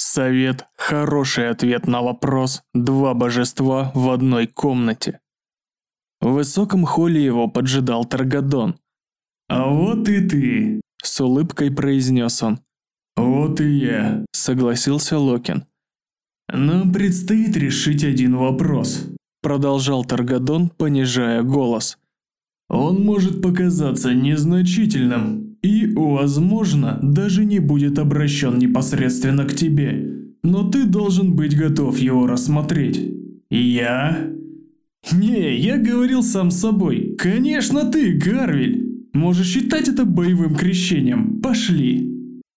Совет – хороший ответ на вопрос «Два божества в одной комнате». В высоком холле его поджидал Таргадон. «А вот и ты», – с улыбкой произнес он. «Вот и я», – согласился Локин. «Нам предстоит решить один вопрос», – продолжал Таргадон, понижая голос. «Он может показаться незначительным и, возможно, даже не будет обращен непосредственно к тебе, но ты должен быть готов его рассмотреть. Я? Не, я говорил сам с собой. Конечно ты, Гарвиль. Можешь считать это боевым крещением. Пошли».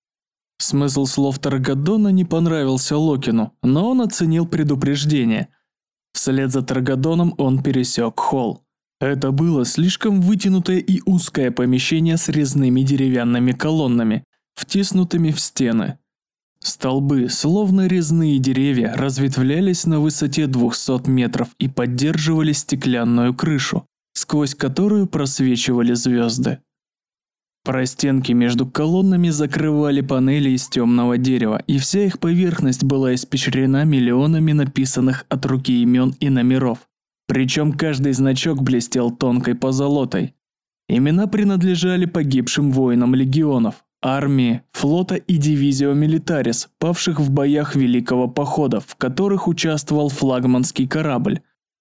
Смысл слов Таргадона не понравился Локину, но он оценил предупреждение. Вслед за Таргадоном он пересек холл. Это было слишком вытянутое и узкое помещение с резными деревянными колоннами, втиснутыми в стены. Столбы, словно резные деревья, разветвлялись на высоте 200 метров и поддерживали стеклянную крышу, сквозь которую просвечивали звезды. Простенки между колоннами закрывали панели из темного дерева, и вся их поверхность была испещрена миллионами написанных от руки имен и номеров. Причем каждый значок блестел тонкой позолотой. Имена принадлежали погибшим воинам легионов, армии, флота и дивизио милитарис, павших в боях Великого Похода, в которых участвовал флагманский корабль.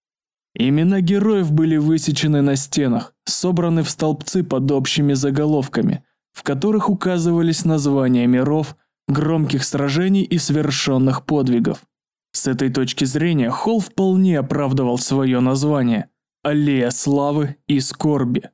Имена героев были высечены на стенах, собраны в столбцы под общими заголовками, в которых указывались названия миров, громких сражений и совершенных подвигов. С этой точки зрения холл вполне оправдывал свое название – Аллея славы и скорби.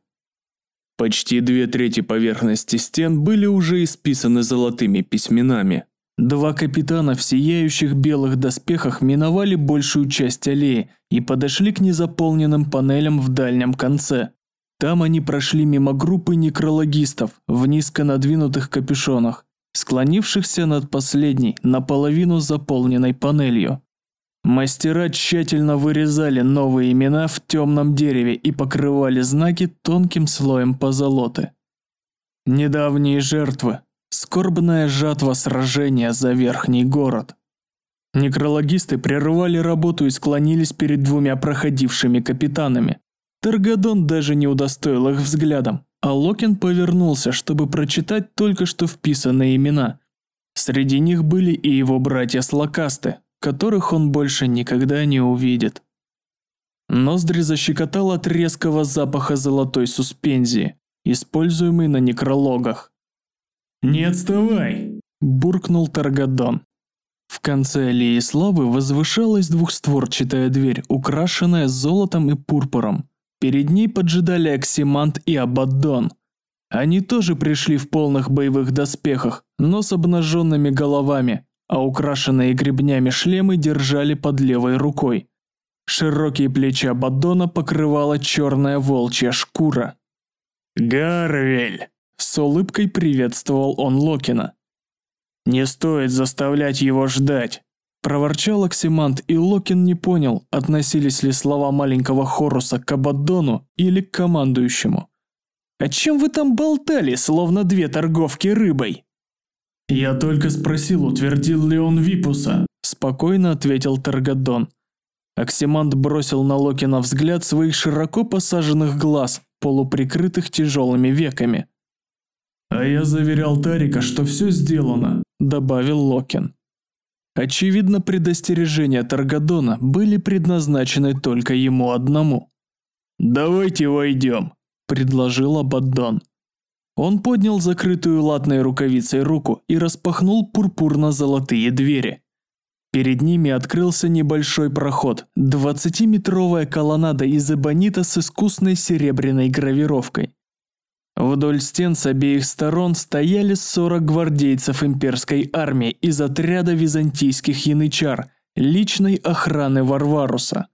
Почти 2/3 поверхности стен были уже исписаны золотыми письменами. Два капитана в сияющих белых доспехах миновали большую часть аллеи и подошли к незаполненным панелям в дальнем конце. Там они прошли мимо группы некрологистов в низко надвинутых капюшонах, склонившихся над последней, наполовину заполненной панелью. Мастера тщательно вырезали новые имена в темном дереве и покрывали знаки тонким слоем позолоты. Недавние жертвы. Скорбная жатва сражения за верхний город. Некрологисты прервали работу и склонились перед двумя проходившими капитанами. Таргадон даже не удостоил их взглядом, а Локин повернулся, чтобы прочитать только что вписанные имена. Среди них были и его братья-слакасты, которых он больше никогда не увидит. Ноздри защекотал от резкого запаха золотой суспензии, используемой на некрологах. «Не отставай!» – буркнул Таргадон. В конце аллеи славы возвышалась двухстворчатая дверь, украшенная золотом и пурпуром. Перед ней поджидали Оксимант и Абаддон. Они тоже пришли в полных боевых доспехах, но с обнаженными головами, а украшенные гребнями шлемы держали под левой рукой. Широкие плечи Абаддона покрывала черная волчья шкура. «Гарвиль!» – с улыбкой приветствовал он Локина. «Не стоит заставлять его ждать», – проворчал Оксимант, и Локин не понял, относились ли слова маленького Хоруса к Абаддону или к командующему. «О чем вы там болтали, словно две торговки рыбой?» «Я только спросил, утвердил ли он Випуса», – спокойно ответил Таргадон. Оксимант бросил на Локина взгляд своих широко посаженных глаз, полуприкрытых тяжелыми веками. «А я заверял Тарика, что все сделано», – добавил Локин. Очевидно, предостережения Таргадона были предназначены только ему одному. «Давайте войдем», – предложил Абаддон. Он поднял закрытую латной рукавицей руку и распахнул пурпурно-золотые двери. Перед ними открылся небольшой проход, 20-метровая колоннада из эбонита с искусной серебряной гравировкой. Вдоль стен с обеих сторон стояли 40 гвардейцев имперской армии из отряда византийских янычар, личной охраны Варваруса.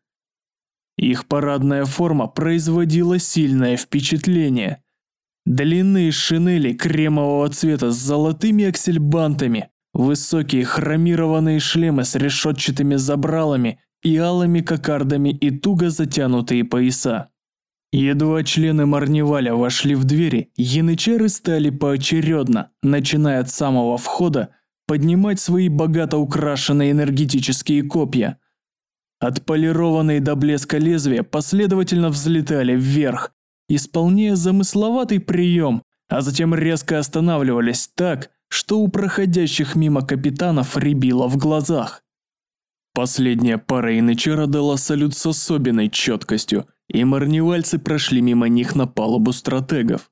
Их парадная форма производила сильное впечатление. Длинные шинели кремового цвета с золотыми аксельбантами, высокие хромированные шлемы с решетчатыми забралами и алыми кокардами и туго затянутые пояса. Едва члены Марневаля вошли в двери, янычары стали поочередно, начиная от самого входа, поднимать свои богато украшенные энергетические копья. Отполированные до блеска лезвия последовательно взлетали вверх, исполняя замысловатый прием, а затем резко останавливались так, что у проходящих мимо капитанов рябило в глазах. Последняя пара янычара дала салют с особенной четкостью, и марнивальцы прошли мимо них на палубу стратегов.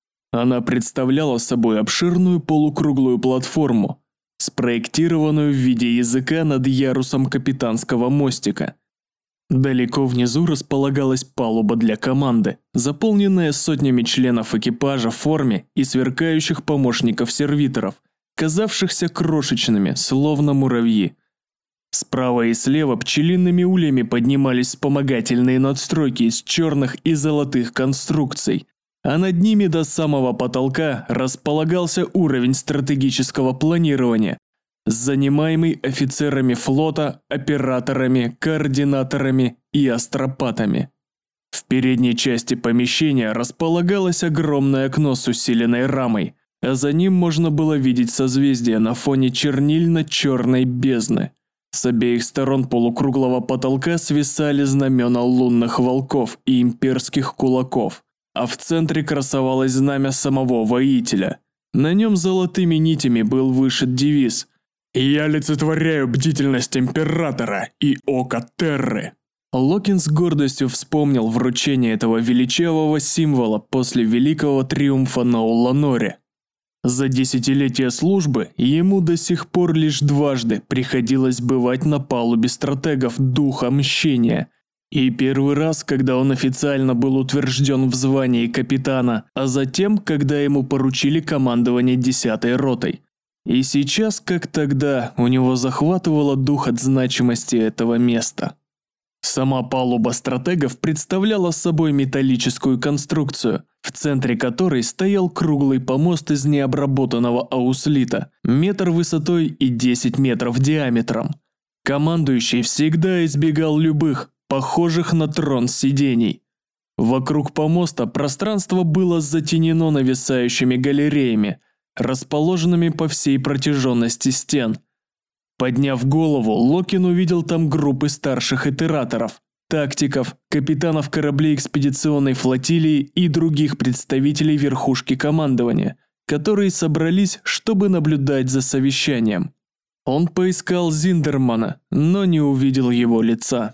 Она представляла собой обширную полукруглую платформу, спроектированную в виде языка над ярусом капитанского мостика. Далеко внизу располагалась палуба для команды, заполненная сотнями членов экипажа в форме и сверкающих помощников-сервиторов, казавшихся крошечными, словно муравьи. Справа и слева пчелиными ульями поднимались вспомогательные надстройки из черных и золотых конструкций, а над ними до самого потолка располагался уровень стратегического планирования, занимаемый офицерами флота, операторами, координаторами и астропатами. В передней части помещения располагалось огромное окно с усиленной рамой, а за ним можно было видеть созвездия на фоне чернильно-черной бездны. С обеих сторон полукруглого потолка свисали знамена лунных волков и имперских кулаков, а в центре красовалось знамя самого воителя. На нем золотыми нитями был вышит девиз «Я олицетворяю бдительность императора и око Терры». Локин с гордостью вспомнил вручение этого величавого символа после великого триумфа на Уланоре. За десятилетия службы ему до сих пор лишь дважды приходилось бывать на палубе стратегов Духа Мщения. И первый раз, когда он официально был утвержден в звании капитана, а затем, когда ему поручили командование 10-й ротой. И сейчас, как тогда, у него захватывало дух от значимости этого места. Сама палуба стратегов представляла собой металлическую конструкцию, в центре которой стоял круглый помост из необработанного ауслита, метр высотой и 10 метров диаметром. Командующий всегда избегал любых, похожих на трон сидений. Вокруг помоста пространство было затенено нависающими галереями, расположенными по всей протяженности стен. Подняв голову, Локин увидел там группы старших итераторов, тактиков, капитанов кораблей экспедиционной флотилии и других представителей верхушки командования, которые собрались, чтобы наблюдать за совещанием. Он поискал Зиндермана, но не увидел его лица.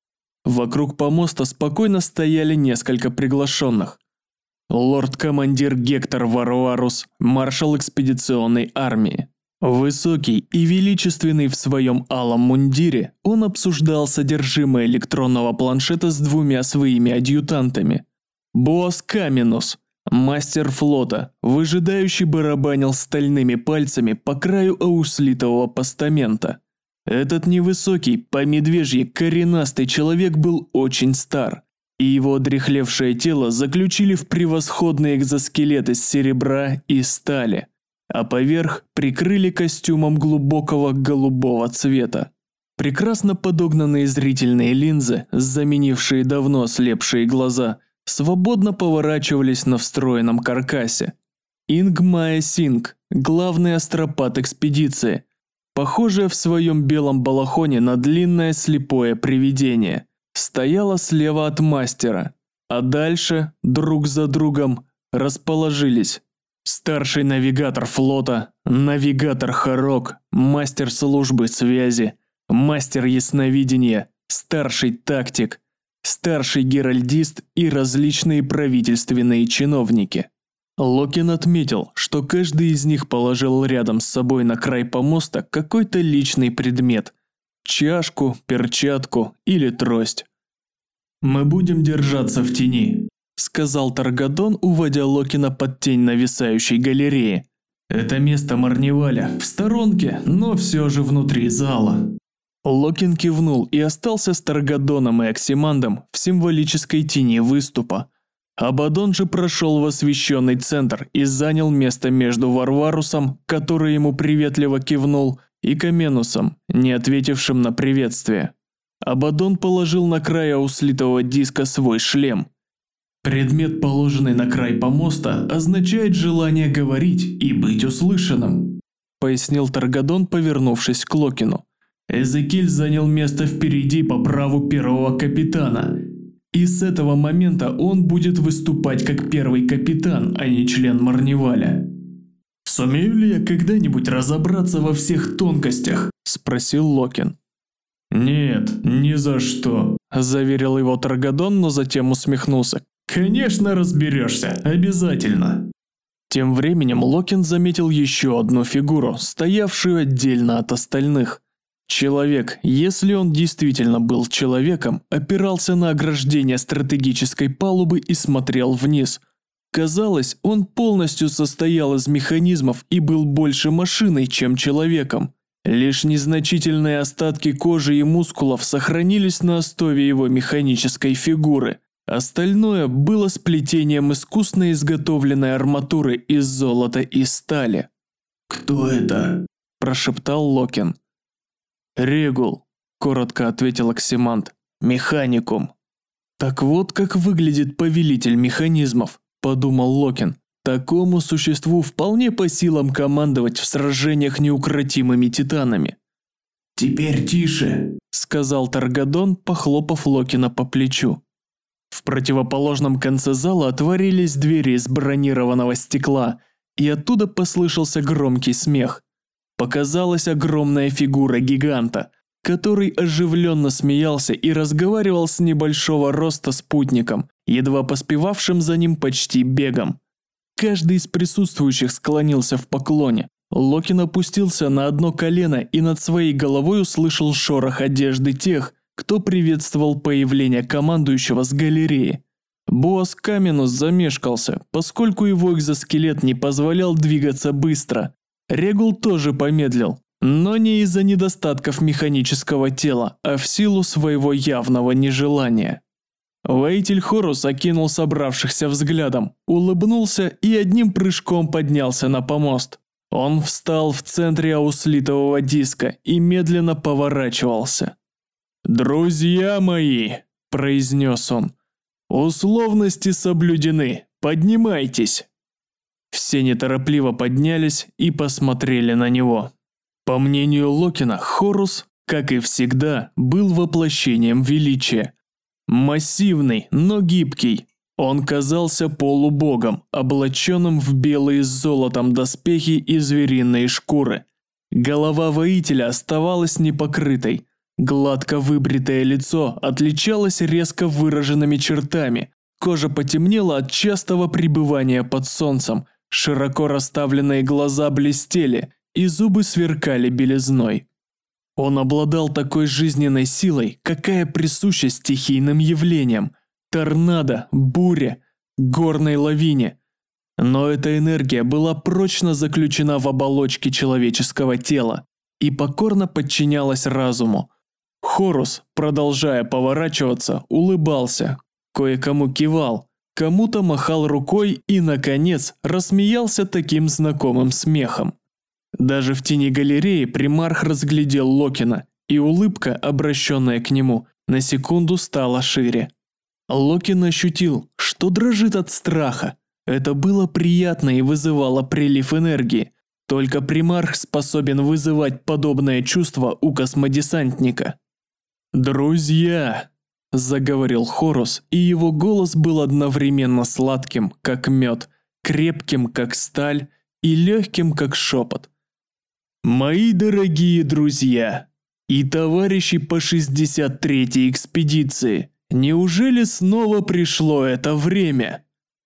Вокруг помоста спокойно стояли несколько приглашенных. Лорд-командир Гектор Варварус, маршал экспедиционной армии. Высокий и величественный в своем алом мундире, он обсуждал содержимое электронного планшета с двумя своими адъютантами. Боас Каминус, мастер флота, выжидающий барабанил стальными пальцами по краю ауслитового постамента. Этот невысокий, по-медвежьи коренастый человек был очень стар, и его одряхлевшее тело заключили в превосходный экзоскелет из серебра и стали, а поверх прикрыли костюмом глубокого голубого цвета. Прекрасно подогнанные зрительные линзы, заменившие давно ослепшие глаза, свободно поворачивались на встроенном каркасе. Ингмая Синг, главный астропат экспедиции, похожая в своем белом балахоне на длинное слепое привидение, стояла слева от мастера, а дальше, друг за другом, расположились старший навигатор флота, навигатор Харок, мастер службы связи, мастер ясновидения, старший тактик, старший геральдист и различные правительственные чиновники. Локин отметил, что каждый из них положил рядом с собой на край помоста какой-то личный предмет – чашку, перчатку или трость. «Мы будем держаться в тени», – сказал Таргадон, уводя Локина под тень нависающей галереи. «Это место Марниваля, в сторонке, но все же внутри зала». Локин кивнул и остался с Таргадоном и Оксимандом в символической тени выступа. Абадон же прошел в освещенный центр и занял место между Варварусом, который ему приветливо кивнул, и Каменусом, не ответившим на приветствие. Абадон положил на край ауслитового диска свой шлем. «Предмет, положенный на край помоста, означает желание говорить и быть услышанным. пояснил Таргадон, повернувшись к Локину. «Эзекиль занял место впереди по праву первого капитана. И с этого момента он будет выступать как первый капитан, а не член Марниваля». «Сумею ли я когда-нибудь разобраться во всех тонкостях?» – спросил Локин. «Нет, ни за что», – заверил его Таргадон, но затем усмехнулся. «Конечно разберешься, обязательно». Тем временем Локин заметил еще одну фигуру, стоявшую отдельно от остальных. Человек, если он действительно был человеком, опирался на ограждение стратегической палубы и смотрел вниз. Казалось, он полностью состоял из механизмов и был больше машиной, чем человеком. Лишь незначительные остатки кожи и мускулов сохранились на основе его механической фигуры. Остальное было сплетением искусно изготовленной арматуры из золота и стали. «Кто это?» – прошептал Локин. «Регул», – коротко ответил Оксимант. «Механикум». «Так вот как выглядит повелитель механизмов», – подумал Локин. «Такому существу вполне по силам командовать в сражениях неукротимыми титанами». «Теперь тише», – сказал Таргадон, похлопав Локина по плечу. В противоположном конце зала отворились двери из бронированного стекла, и оттуда послышался громкий смех. Показалась огромная фигура гиганта, который оживленно смеялся и разговаривал с небольшого роста спутником, едва поспевавшим за ним почти бегом. Каждый из присутствующих склонился в поклоне. Локин опустился на одно колено и над своей головой услышал шорох одежды тех, кто приветствовал появление командующего с галереи. Босс Каменус замешкался, поскольку его экзоскелет не позволял двигаться быстро. Регул тоже помедлил, но не из-за недостатков механического тела, а в силу своего явного нежелания. Воитель Хорус окинул собравшихся взглядом, улыбнулся и одним прыжком поднялся на помост. Он встал в центре ауслитового диска и медленно поворачивался. «Друзья мои», – произнес он, – «условности соблюдены, поднимайтесь». Все неторопливо поднялись и посмотрели на него. По мнению Локина, Хорус, как и всегда, был воплощением величия. Массивный, но гибкий, он казался полубогом, облаченным в белые с золотом доспехи и звериные шкуры. Голова воителя оставалась непокрытой. Гладко выбритое лицо отличалось резко выраженными чертами, кожа потемнела от частого пребывания под солнцем, широко расставленные глаза блестели, и зубы сверкали белизной. Он обладал такой жизненной силой, какая присуща стихийным явлениям – торнадо, буре, горной лавине. Но эта энергия была прочно заключена в оболочке человеческого тела и покорно подчинялась разуму. Хорус, продолжая поворачиваться, улыбался, кое-кому кивал, кому-то махал рукой и, наконец, рассмеялся таким знакомым смехом. Даже в тени галереи примарх разглядел Локина, и улыбка, обращенная к нему, на секунду стала шире. Локин ощутил, что дрожит от страха. Это было приятно и вызывало прилив энергии. Только примарх способен вызывать подобное чувство у космодесантника. «Друзья!» – заговорил Хорус, и его голос был одновременно сладким, как мед, крепким, как сталь, и легким, как шепот. «Мои дорогие друзья и товарищи по 63-й экспедиции, неужели снова пришло это время?»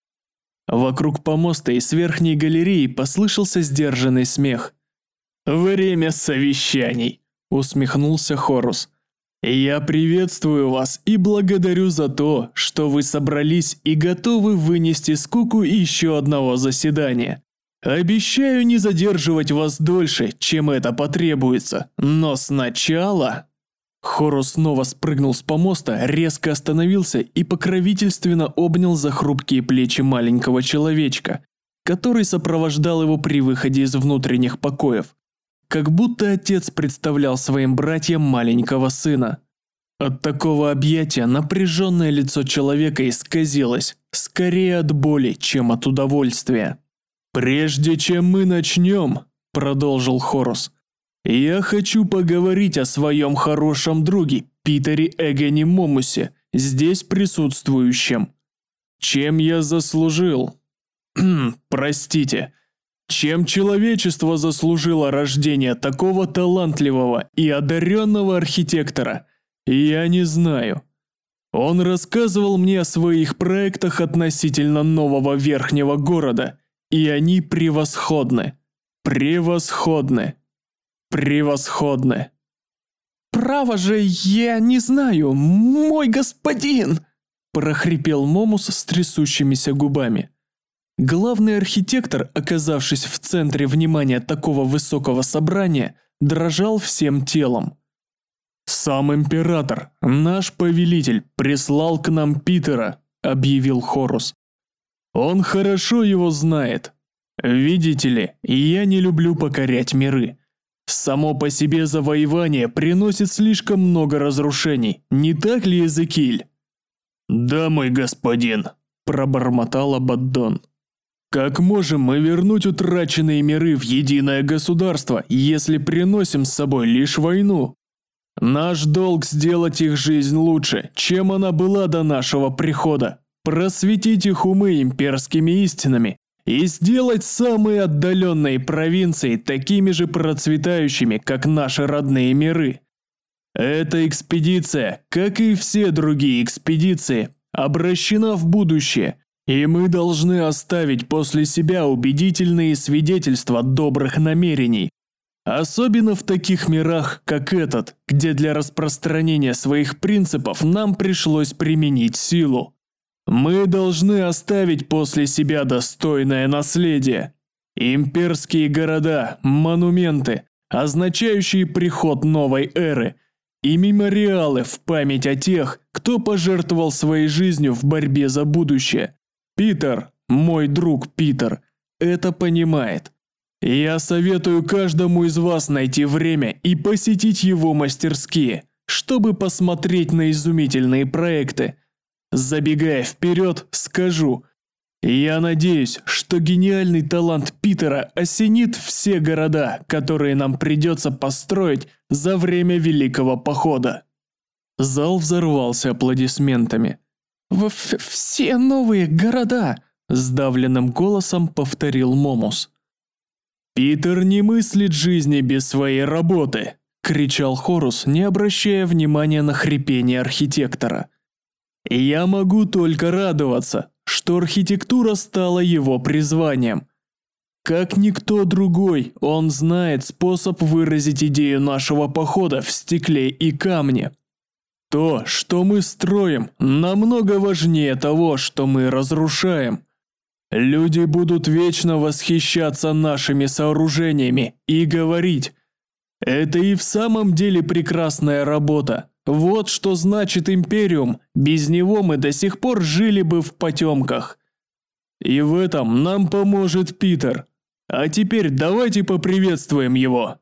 Вокруг помоста и с верхней галереи послышался сдержанный смех. «Время совещаний!» – усмехнулся Хорус. «Я приветствую вас и благодарю за то, что вы собрались и готовы вынести скуку еще одного заседания. Обещаю не задерживать вас дольше, чем это потребуется, но сначала...» Хорус снова спрыгнул с помоста, резко остановился и покровительственно обнял за хрупкие плечи маленького человечка, который сопровождал его при выходе из внутренних покоев. Как будто отец представлял своим братьям маленького сына. От такого объятия напряженное лицо человека исказилось, скорее от боли, чем от удовольствия. «Прежде чем мы начнем», – продолжил Хорус. «Я хочу поговорить о своем хорошем друге Питере Эгоне Момусе, здесь присутствующем. Чем я заслужил? Простите. Чем человечество заслужило рождение такого талантливого и одаренного архитектора, я не знаю. Он рассказывал мне о своих проектах относительно нового верхнего города, и они превосходны. Превосходны. Превосходны. «Право же, я не знаю, мой господин!» прохрипел Момус с трясущимися губами. Главный архитектор, оказавшись в центре внимания такого высокого собрания, дрожал всем телом. «Сам император, наш повелитель, прислал к нам Питера», – объявил Хорус. «Он хорошо его знает. Видите ли, я не люблю покорять миры. Само по себе завоевание приносит слишком много разрушений, не так ли, Эзекиль?» «Да, мой господин», – пробормотал Абаддон. «Как можем мы вернуть утраченные миры в единое государство, если приносим с собой лишь войну? Наш долг сделать их жизнь лучше, чем она была до нашего прихода, просветить их умы имперскими истинами и сделать самые отдаленные провинции такими же процветающими, как наши родные миры. Эта экспедиция, как и все другие экспедиции, обращена в будущее, и мы должны оставить после себя убедительные свидетельства добрых намерений. Особенно в таких мирах, как этот, где для распространения своих принципов нам пришлось применить силу. Мы должны оставить после себя достойное наследие. Имперские города, монументы, означающие приход новой эры, и мемориалы в память о тех, кто пожертвовал своей жизнью в борьбе за будущее. Питер, мой друг Питер, это понимает. Я советую каждому из вас найти время и посетить его мастерские, чтобы посмотреть на изумительные проекты. Забегая вперед, скажу, я надеюсь, что гениальный талант Питера осенит все города, которые нам придется построить за время Великого Похода. Зал взорвался аплодисментами. «Все новые города!» – сдавленным голосом повторил Момус. «Питер не мыслит жизни без своей работы!» – кричал Хорус, не обращая внимания на хрипение архитектора. «Я могу только радоваться, что архитектура стала его призванием. Как никто другой, он знает способ выразить идею нашего похода в стекле и камне. То, что мы строим, намного важнее того, что мы разрушаем. Люди будут вечно восхищаться нашими сооружениями и говорить: это и в самом деле прекрасная работа. Вот что значит Империум, без него мы до сих пор жили бы в потемках. И в этом нам поможет Питер. А теперь давайте поприветствуем его».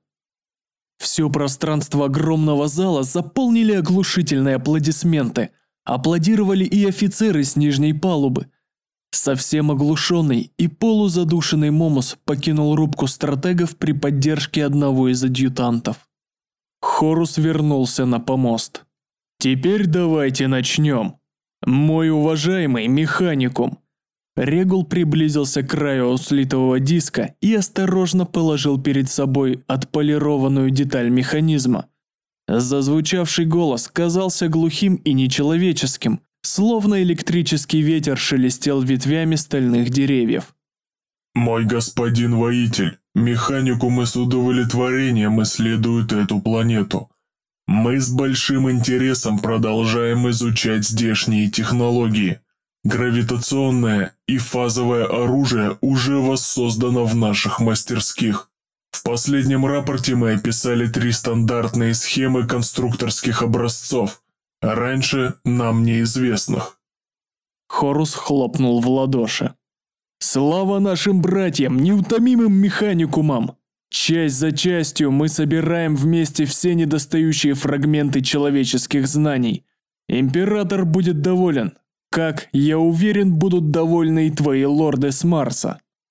Все пространство огромного зала заполнили оглушительные аплодисменты. Аплодировали и офицеры с нижней палубы. Совсем оглушенный и полузадушенный Момус покинул рубку стратегов при поддержке одного из адъютантов. Хорус вернулся на помост. «Теперь давайте начнем. Мой уважаемый механикум». Регул приблизился к краю слитого диска и осторожно положил перед собой отполированную деталь механизма. Зазвучавший голос казался глухим и нечеловеческим, словно электрический ветер шелестел ветвями стальных деревьев. «Мой господин воитель, механикумы с удовлетворением исследуют эту планету. Мы с большим интересом продолжаем изучать здешние технологии. Гравитационное и фазовое оружие уже воссоздано в наших мастерских. В последнем рапорте мы описали 3 стандартные схемы конструкторских образцов, а раньше нам неизвестных». Хорус хлопнул в ладоши. «Слава нашим братьям, неутомимым механикумам! Часть за частью мы собираем вместе все недостающие фрагменты человеческих знаний. Император будет доволен. Как, я уверен, будут довольны и твои лорды с Марса».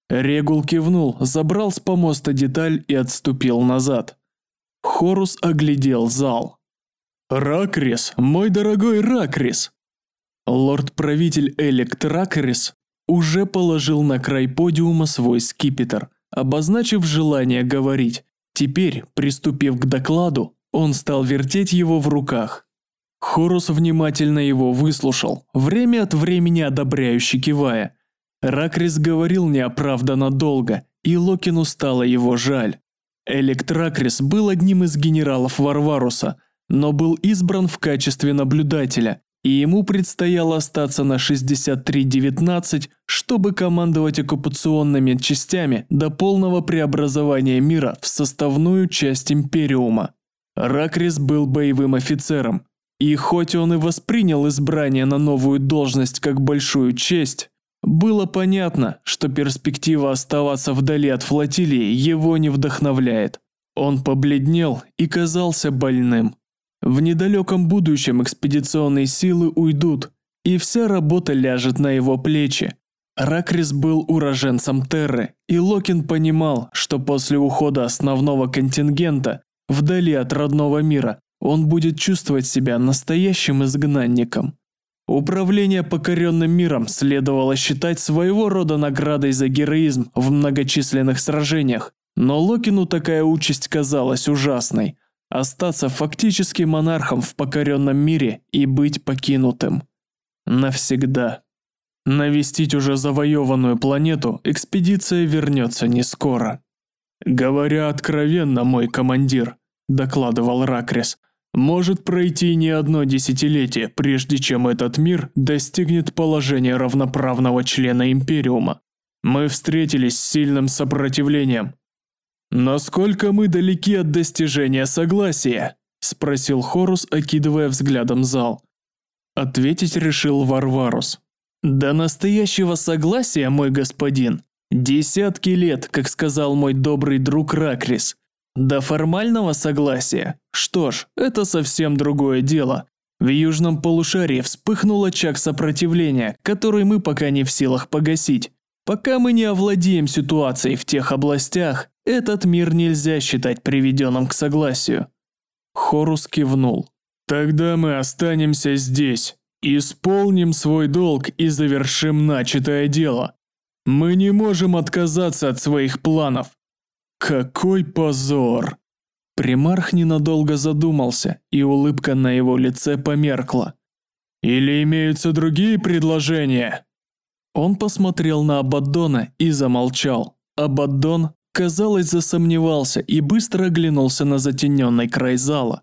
Регул кивнул, забрал с помоста деталь и отступил назад. Хорус оглядел зал. «Ракрис, мой дорогой Ракрис!» Лорд-правитель Элект Ракрис уже положил на край подиума свой скипетр, обозначив желание говорить. Теперь, приступив к докладу, он стал вертеть его в руках. Хорус внимательно его выслушал, время от времени одобряюще кивая. Ракрис говорил неоправданно долго, и Локину стало его жаль. Элект Ракрис был одним из генералов Варваруса, но был избран в качестве наблюдателя, и ему предстояло остаться на 63-19, чтобы командовать оккупационными частями до полного преобразования мира в составную часть Империума. Ракрис был боевым офицером, и хоть он и воспринял избрание на новую должность как большую честь, было понятно, что перспектива оставаться вдали от флотилии его не вдохновляет. Он побледнел и казался больным. В недалеком будущем экспедиционные силы уйдут, и вся работа ляжет на его плечи. Ракрис был уроженцем Терры, и Локин понимал, что после ухода основного контингента, вдали от родного мира, он будет чувствовать себя настоящим изгнанником. Управление покоренным миром следовало считать своего рода наградой за героизм в многочисленных сражениях, но Локину такая участь казалась ужасной – остаться фактически монархом в покоренном мире и быть покинутым. Навсегда. Навестить уже завоеванную планету экспедиция вернется не скоро. «Говоря откровенно, мой командир», – докладывал Ракрис, – может пройти не одно десятилетие, прежде чем этот мир достигнет положения равноправного члена Империума. Мы встретились с сильным сопротивлением. «Насколько мы далеки от достижения согласия?» – спросил Хорус, окидывая взглядом зал. Ответить решил Варварус. «До настоящего согласия, мой господин, десятки лет, как сказал мой добрый друг Ракрис. До формального согласия? Что ж, это совсем другое дело. В южном полушарии вспыхнул очаг сопротивления, который мы пока не в силах погасить. Пока мы не овладеем ситуацией в тех областях, этот мир нельзя считать приведенным к согласию». Хорус кивнул. «Тогда мы останемся здесь, исполним свой долг и завершим начатое дело. Мы не можем отказаться от своих планов». «Какой позор!» Примарх ненадолго задумался, и улыбка на его лице померкла. «Или имеются другие предложения?» Он посмотрел на Абаддона и замолчал. Абаддон, казалось, засомневался и быстро оглянулся на затененный край зала.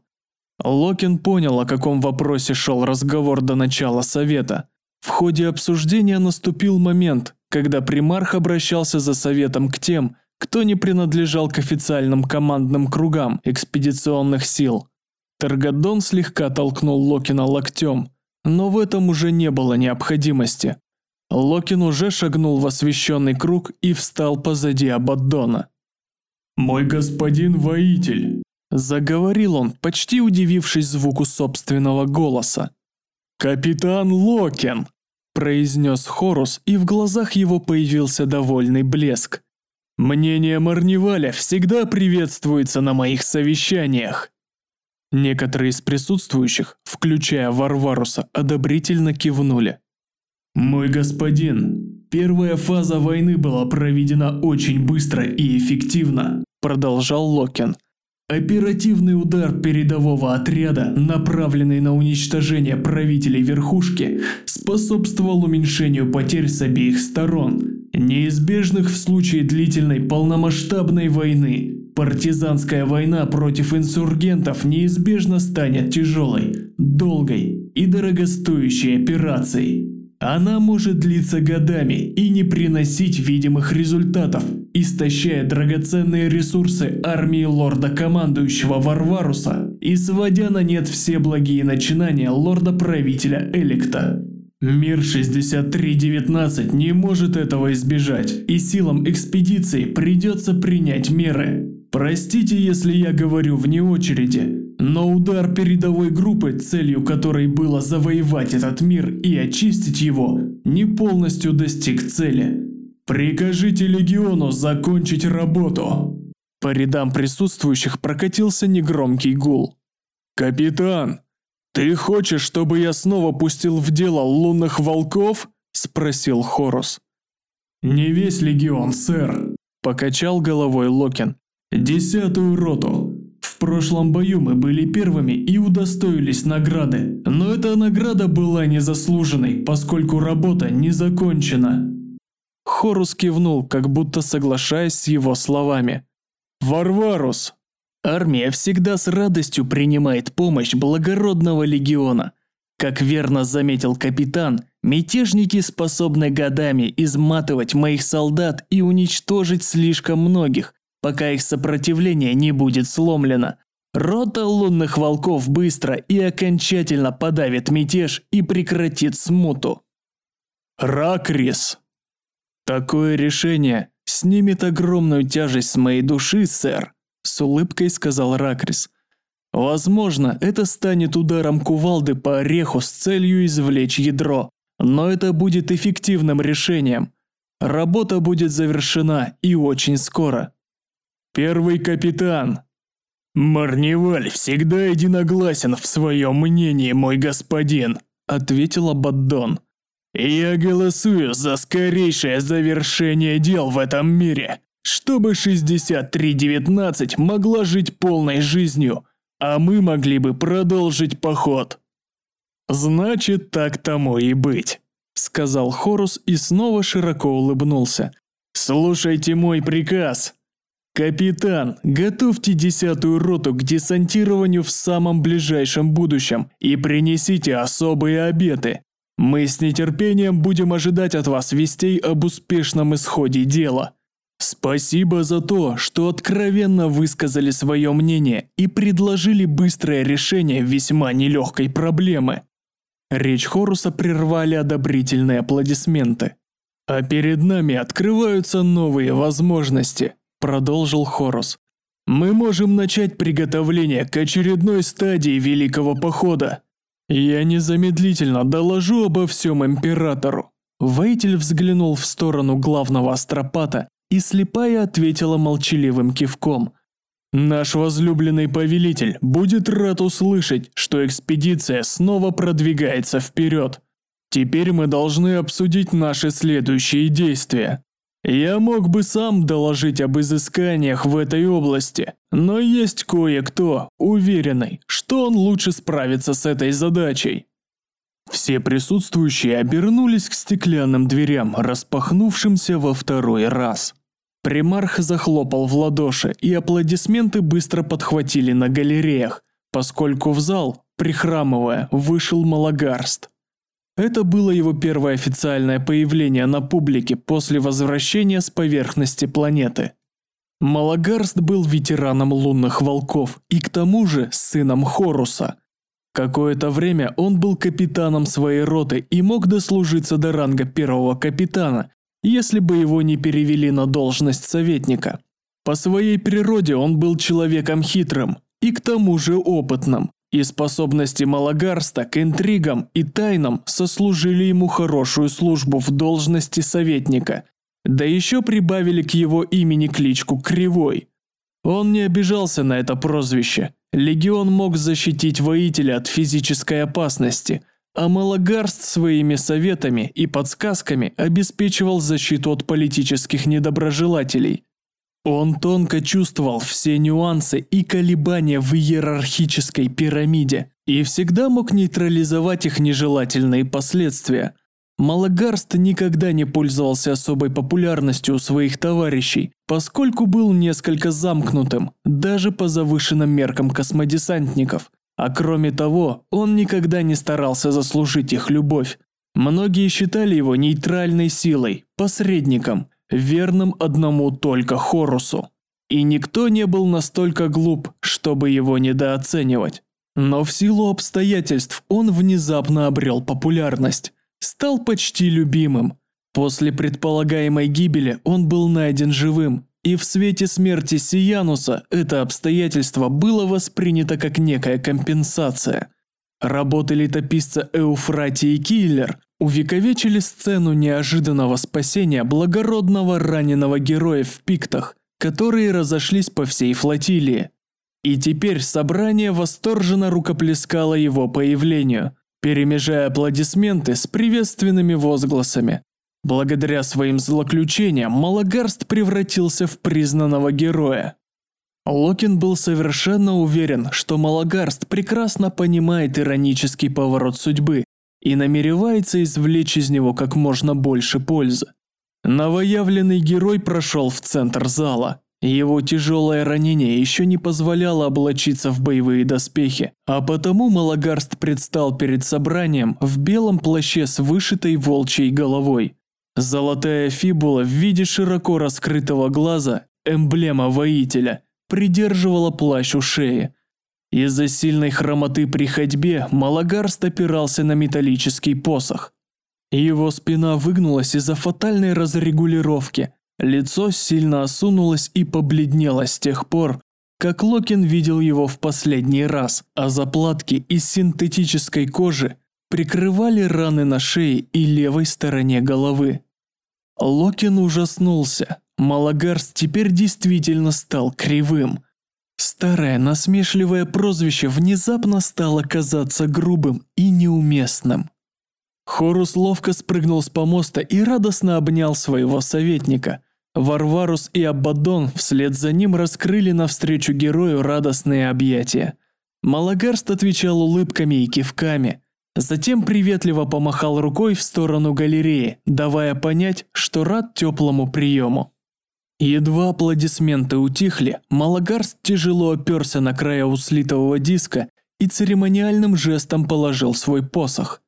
Локин понял, о каком вопросе шел разговор до начала совета. В ходе обсуждения наступил момент, когда примарх обращался за советом к тем, кто не принадлежал к официальным командным кругам экспедиционных сил. Таргадон слегка толкнул Локина локтем, но в этом уже не было необходимости. Локин уже шагнул в освещенный круг и встал позади Абаддона. «Мой господин воитель», – заговорил он, почти удивившись звуку собственного голоса. «Капитан Локин», – произнес Хорус, и в глазах его появился довольный блеск. «Мнение Марниваля всегда приветствуется на моих совещаниях». Некоторые из присутствующих, включая Варваруса, одобрительно кивнули. «Мой господин, первая фаза войны была проведена очень быстро и эффективно», – продолжал Локин. «Оперативный удар передового отряда, направленный на уничтожение правителей верхушки, способствовал уменьшению потерь с обеих сторон, неизбежных в случае длительной полномасштабной войны. Партизанская война против инсургентов неизбежно станет тяжелой, долгой и дорогостоящей операцией. Она может длиться годами и не приносить видимых результатов, истощая драгоценные ресурсы армии лорда-командующего Варваруса и сводя на нет все благие начинания лорда-правителя Электа. Мир 6319 не может этого избежать, и силам экспедиции придется принять меры. Простите, если я говорю вне очереди, но удар передовой группы, целью которой было завоевать этот мир и очистить его, не полностью достиг цели. «Прикажите легиону закончить работу!» По рядам присутствующих прокатился негромкий гул. «Капитан, ты хочешь, чтобы я снова пустил в дело лунных волков?» – спросил Хорус. «Не весь легион, сэр», – покачал головой Локин. «10-ю роту. В прошлом бою мы были первыми и удостоились награды, но эта награда была незаслуженной, поскольку работа не закончена». Хорус кивнул, как будто соглашаясь с его словами. «Варварус!» Армия всегда с радостью принимает помощь благородного легиона. Как верно заметил капитан, мятежники способны годами изматывать моих солдат и уничтожить слишком многих, пока их сопротивление не будет сломлено. Рота лунных волков быстро и окончательно подавит мятеж и прекратит смуту. Ракрис. Такое решение снимет огромную тяжесть с моей души, сэр, с улыбкой сказал Ракрис. Возможно, это станет ударом кувалды по ореху с целью извлечь ядро, но это будет эффективным решением. Работа будет завершена и очень скоро. Первый капитан. Марневаль всегда единогласен в своем мнении, мой господин, ответил Абаддон. Я голосую за скорейшее завершение дел в этом мире, чтобы 6319 могла жить полной жизнью, а мы могли бы продолжить поход. Значит, так тому и быть, сказал Хорус и снова широко улыбнулся. Слушайте мой приказ. Капитан, готовьте 10-ю роту к десантированию в самом ближайшем будущем и принесите особые обеты. Мы с нетерпением будем ожидать от вас вестей об успешном исходе дела. Спасибо за то, что откровенно высказали свое мнение и предложили быстрое решение весьма нелегкой проблемы. Речь Хоруса прервали одобрительные аплодисменты. А перед нами открываются новые возможности, продолжил Хорус. Мы можем начать приготовление к очередной стадии Великого Похода. Я незамедлительно доложу обо всем императору. Воитель взглянул в сторону главного астропата, и слепая ответила молчаливым кивком. Наш возлюбленный повелитель будет рад услышать, что экспедиция снова продвигается вперед. Теперь мы должны обсудить наши следующие действия. Я мог бы сам доложить об изысканиях в этой области, но есть кое-кто, уверенный, что он лучше справится с этой задачей. Все присутствующие обернулись к стеклянным дверям, распахнувшимся во второй раз. Примарх захлопал в ладоши, и аплодисменты быстро подхватили на галереях, поскольку в зал, прихрамывая, вышел Малагарст. Это было его первое официальное появление на публике после возвращения с поверхности планеты. Малагарст был ветераном лунных волков и к тому же сыном Хоруса. Какое-то время он был капитаном своей роты и мог дослужиться до ранга первого капитана, если бы его не перевели на должность советника. По своей природе он был человеком хитрым и к тому же опытным. И способности Малагарста к интригам и тайнам сослужили ему хорошую службу в должности советника, да еще прибавили к его имени кличку Кривой. Он не обижался на это прозвище. Легион мог защитить воителя от физической опасности, а Малагарст своими советами и подсказками обеспечивал защиту от политических недоброжелателей. Он тонко чувствовал все нюансы и колебания в иерархической пирамиде и всегда мог нейтрализовать их нежелательные последствия. Малагарст никогда не пользовался особой популярностью у своих товарищей, поскольку был несколько замкнутым, даже по завышенным меркам космодесантников. А кроме того, он никогда не старался заслужить их любовь. Многие считали его нейтральной силой, посредником, верным одному только Хорусу. И никто не был настолько глуп, чтобы его недооценивать. Но в силу обстоятельств он внезапно обрел популярность, стал почти любимым. После предполагаемой гибели он был найден живым, и в свете смерти Сиянуса это обстоятельство было воспринято как некая компенсация. Работы летописца Эуфратий Киллер увековечили сцену неожиданного спасения благородного раненого героя в пиктах, которые разошлись по всей флотилии. И теперь собрание восторженно рукоплескало его появлению, перемежая аплодисменты с приветственными возгласами. Благодаря своим злоключениям Малагарст превратился в признанного героя. Локин был совершенно уверен, что Малагарст прекрасно понимает иронический поворот судьбы и намеревается извлечь из него как можно больше пользы. Новоявленный герой прошел в центр зала. Его тяжелое ранение еще не позволяло облачиться в боевые доспехи, а потому Малагарст предстал перед собранием в белом плаще с вышитой волчьей головой. Золотая фибула в виде широко раскрытого глаза, эмблема воителя, придерживала плащ у шеи. Из-за сильной хромоты при ходьбе Малагарст опирался на металлический посох. Его спина выгнулась из-за фатальной разрегулировки, лицо сильно осунулось и побледнело с тех пор, как Локин видел его в последний раз, а заплатки из синтетической кожи прикрывали раны на шее и левой стороне головы. Локин ужаснулся. Малагарст теперь действительно стал кривым. Старое насмешливое прозвище внезапно стало казаться грубым и неуместным. Хорус ловко спрыгнул с помоста и радостно обнял своего советника. Варварус и Абаддон вслед за ним раскрыли навстречу герою радостные объятия. Малагарст отвечал улыбками и кивками. Затем приветливо помахал рукой в сторону галереи, давая понять, что рад теплому приему. Едва аплодисменты утихли, Малагарст тяжело оперся на края услитового диска и церемониальным жестом положил свой посох.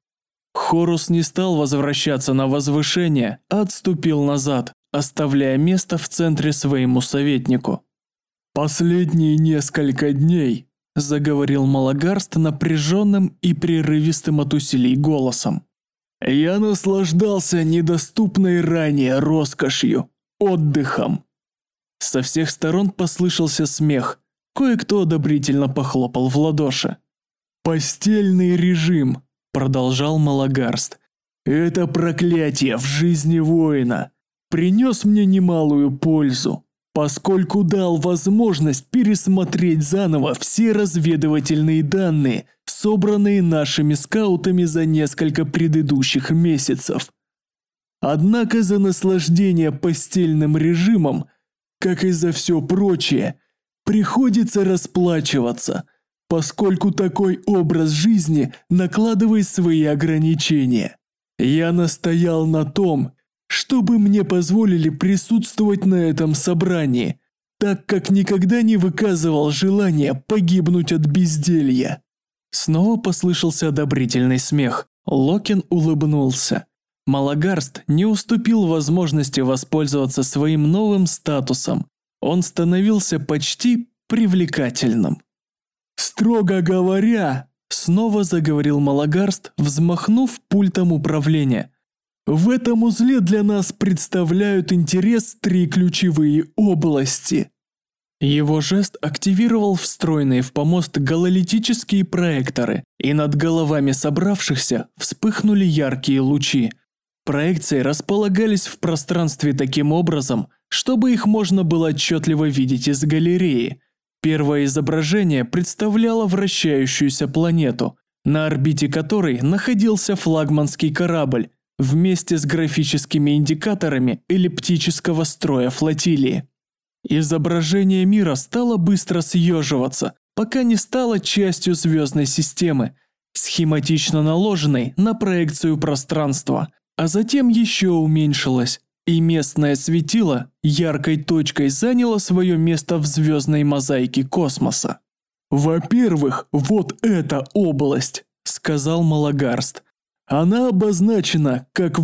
Хорус не стал возвращаться на возвышение, а отступил назад, оставляя место в центре своему советнику. «Последние несколько дней», – заговорил Малагарст напряженным и прерывистым от усилий голосом, – «я наслаждался недоступной ранее роскошью, отдыхом». Со всех сторон послышался смех, кое-кто одобрительно похлопал в ладоши. «Постельный режим», – продолжал Малагарст, – «это проклятие в жизни воина. Принес мне немалую пользу, поскольку дал возможность пересмотреть заново все разведывательные данные, собранные нашими скаутами за несколько предыдущих месяцев. Однако за наслаждение постельным режимом, как и за все прочее, приходится расплачиваться, поскольку такой образ жизни накладывает свои ограничения. Я настоял на том, чтобы мне позволили присутствовать на этом собрании, так как никогда не выказывал желания погибнуть от безделья». Снова послышался одобрительный смех. Локин улыбнулся. Малагарст не уступил возможности воспользоваться своим новым статусом. Он становился почти привлекательным. «Строго говоря», – снова заговорил Малагарст, взмахнув пультом управления, «в этом узле для нас представляют интерес 3 ключевые области». Его жест активировал встроенные в помост гололитические проекторы, и над головами собравшихся вспыхнули яркие лучи. Проекции располагались в пространстве таким образом, чтобы их можно было отчетливо видеть из галереи. Первое изображение представляло вращающуюся планету, на орбите которой находился флагманский корабль, вместе с графическими индикаторами эллиптического строя флотилии. Изображение мира стало быстро съеживаться, пока не стало частью звездной системы, схематично наложенной на проекцию пространства, а затем еще уменьшилось, и местное светило яркой точкой заняло свое место в звездной мозаике космоса. «Во-первых, вот эта область», – сказал Малагарст. «Она обозначена как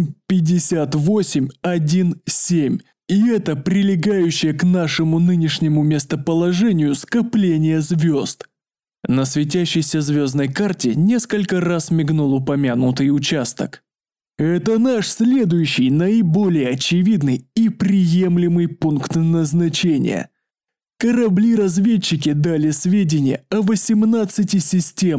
85817, и это прилегающее к нашему нынешнему местоположению скопление звезд». На светящейся звездной карте несколько раз мигнул упомянутый участок. «Это наш следующий, наиболее очевидный и приемлемый пункт назначения. Корабли-разведчики дали сведения о 18 системах,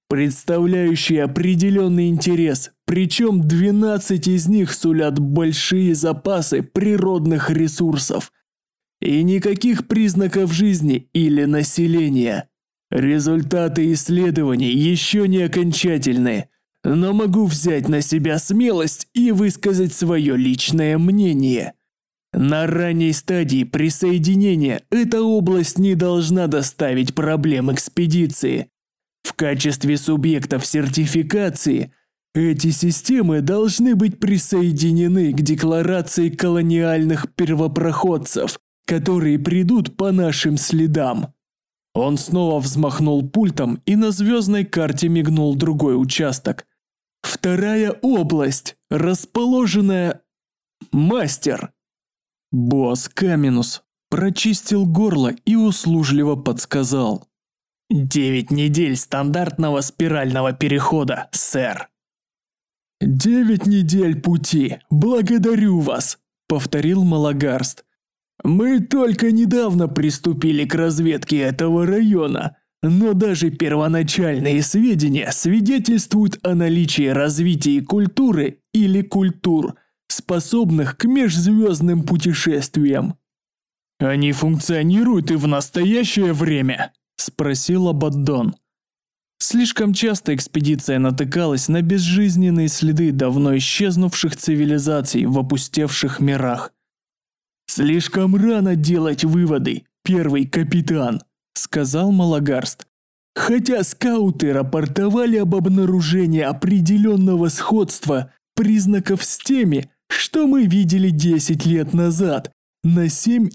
представляющие определенный интерес, причем 12 из них сулят большие запасы природных ресурсов. И никаких признаков жизни или населения. Результаты исследований еще не окончательные, но могу взять на себя смелость и высказать свое личное мнение. На ранней стадии присоединения эта область не должна доставить проблем экспедиции. В качестве субъектов сертификации эти системы должны быть присоединены к декларации колониальных первопроходцев, которые придут по нашим следам. Он снова взмахнул пультом, и на звездной карте мигнул другой участок. Вторая область, расположенная... Мастер. Босс Каминус прочистил горло и услужливо подсказал. 9 недель стандартного спирального перехода, сэр. 9 недель пути, благодарю вас, повторил Малагарст. Мы только недавно приступили к разведке этого района, но даже первоначальные сведения свидетельствуют о наличии развития культуры или культур, способных к межзвездным путешествиям. «Они функционируют и в настоящее время?» – спросил Абаддон. Слишком часто экспедиция натыкалась на безжизненные следы давно исчезнувших цивилизаций в опустевших мирах. «Слишком рано делать выводы, первый капитан», – сказал Малагарст. «Хотя скауты рапортовали об обнаружении определенного сходства признаков с теми, что мы видели 10 лет назад на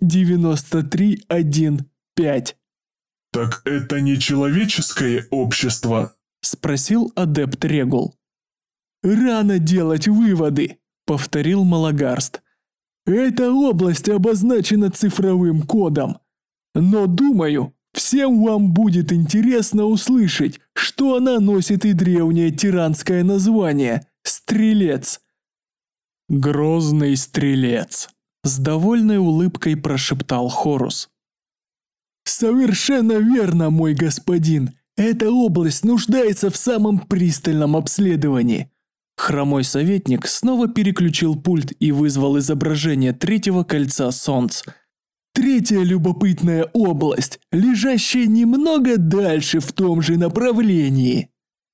79315. «Так это не человеческое общество?» – спросил адепт Регул. «Рано делать выводы», – повторил Малагарст. «Эта область обозначена цифровым кодом. Но, думаю, всем вам будет интересно услышать, что она носит и древнее тиранское название – «Стрелец». «Грозный стрелец», – с довольной улыбкой прошептал Хорус. «Совершенно верно, мой господин. Эта область нуждается в самом пристальном обследовании». Хромой советник снова переключил пульт и вызвал изображение третьего кольца солнц. Третья любопытная область, лежащая немного дальше в том же направлении.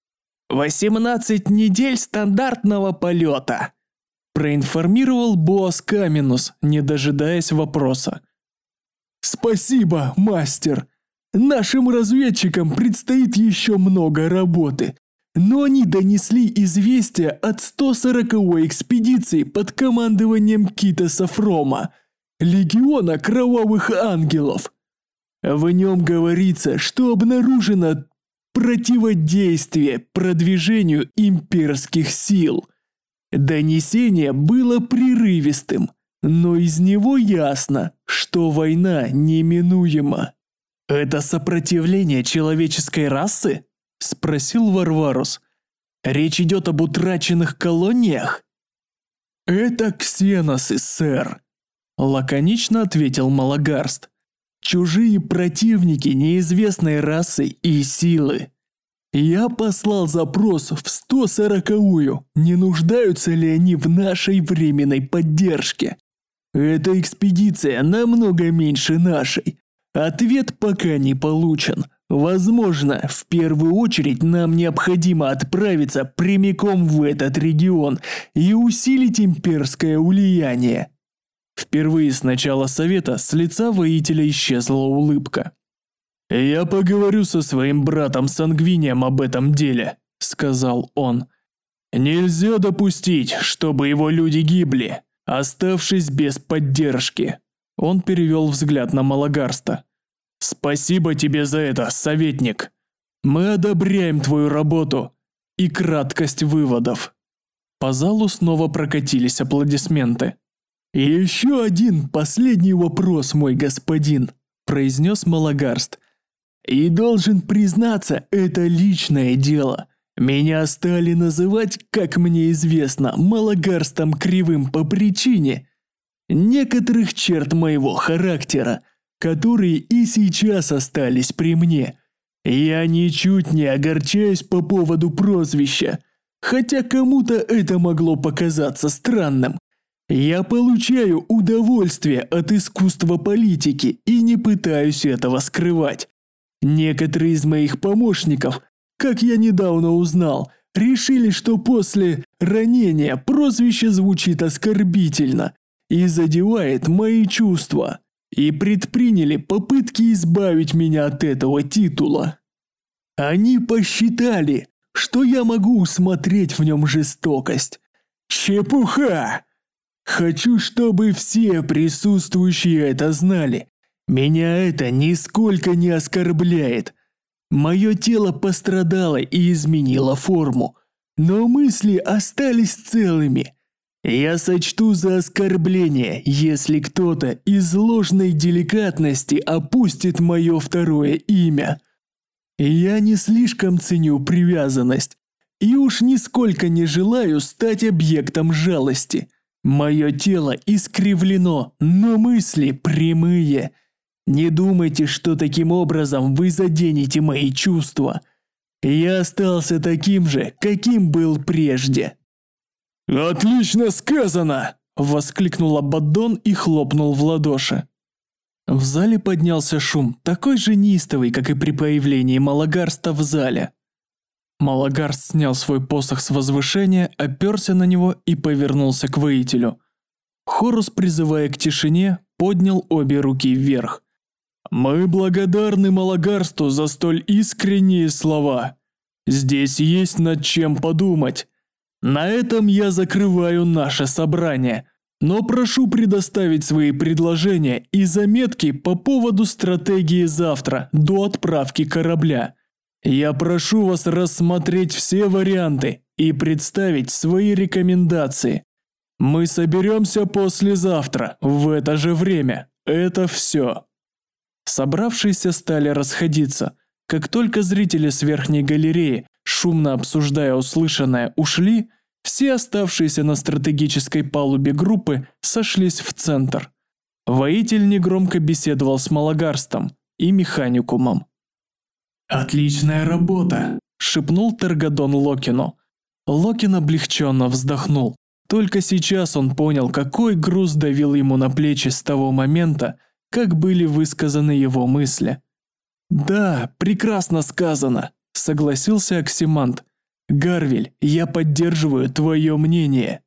18 недель стандартного полета, проинформировал босс Каминус, не дожидаясь вопроса. Спасибо, мастер. Нашим разведчикам предстоит еще много работы. Но они донесли известие от 140-й экспедиции под командованием Китаса Фрома, легиона кровавых ангелов. В нем говорится, что обнаружено противодействие продвижению имперских сил. Донесение было прерывистым, но из него ясно, что война неминуема. «Это сопротивление человеческой расы?» – спросил Варварус. «Речь идет об утраченных колониях?» «Это ксеносы, сэр», – лаконично ответил Малагарст. «Чужие противники неизвестной расы и силы. Я послал запрос в 140-ю, не нуждаются ли они в нашей временной поддержке. Эта экспедиция намного меньше нашей. Ответ пока не получен. Возможно, в первую очередь нам необходимо отправиться прямиком в этот регион и усилить имперское влияние». Впервые с начала совета с лица воителя исчезла улыбка. «Я поговорю со своим братом Сангвинием об этом деле», – сказал он. «Нельзя допустить, чтобы его люди гибли, оставшись без поддержки». Он перевел взгляд на Малагарста. «Спасибо тебе за это, советник. Мы одобряем твою работу и краткость выводов». По залу снова прокатились аплодисменты. «И еще один последний вопрос, мой господин», – произнес Малагарст. «И должен признаться, это личное дело. Меня стали называть, как мне известно, Малагарстом Кривым по причине некоторых черт моего характера, которые и сейчас остались при мне. Я ничуть не огорчаюсь по поводу прозвища, хотя кому-то это могло показаться странным. Я получаю удовольствие от искусства политики и не пытаюсь этого скрывать. Некоторые из моих помощников, как я недавно узнал, решили, что после ранения прозвище звучит оскорбительно и задевает мои чувства, и предприняли попытки избавить меня от этого титула. Они посчитали, что я могу усмотреть в нем жестокость. Чепуха! Хочу, чтобы все присутствующие это знали. Меня это нисколько не оскорбляет. Мое тело пострадало и изменило форму, но мысли остались целыми. Я сочту за оскорбление, если кто-то из ложной деликатности опустит мое второе имя. Я не слишком ценю привязанность и уж нисколько не желаю стать объектом жалости. Мое тело искривлено, но мысли прямые. Не думайте, что таким образом вы заденете мои чувства. Я остался таким же, каким был прежде. «Отлично сказано!» – воскликнул Абаддон и хлопнул в ладоши. В зале поднялся шум, такой же неистовый, как и при появлении Малагарста в зале. Малагарст снял свой посох с возвышения, оперся на него и повернулся к воителю. Хорус, призывая к тишине, поднял обе руки вверх. «Мы благодарны Малагарсту за столь искренние слова. Здесь есть над чем подумать. На этом я закрываю наше собрание, но прошу предоставить свои предложения и заметки по поводу стратегии завтра до отправки корабля. Я прошу вас рассмотреть все варианты и представить свои рекомендации. Мы соберемся послезавтра в это же время. Это все». Собравшиеся стали расходиться. Как только зрители с верхней галереи, шумно обсуждая услышанное, ушли, все оставшиеся на стратегической палубе группы сошлись в центр. Воитель негромко беседовал с Малагарстом и Механикумом. «Отличная работа!» – шепнул Таргадон Локину. Локин облегченно вздохнул. Только сейчас он понял, какой груз давил ему на плечи с того момента, как были высказаны его мысли. «Да, прекрасно сказано», – согласился Оксимант. «Гарвиль, я поддерживаю твое мнение».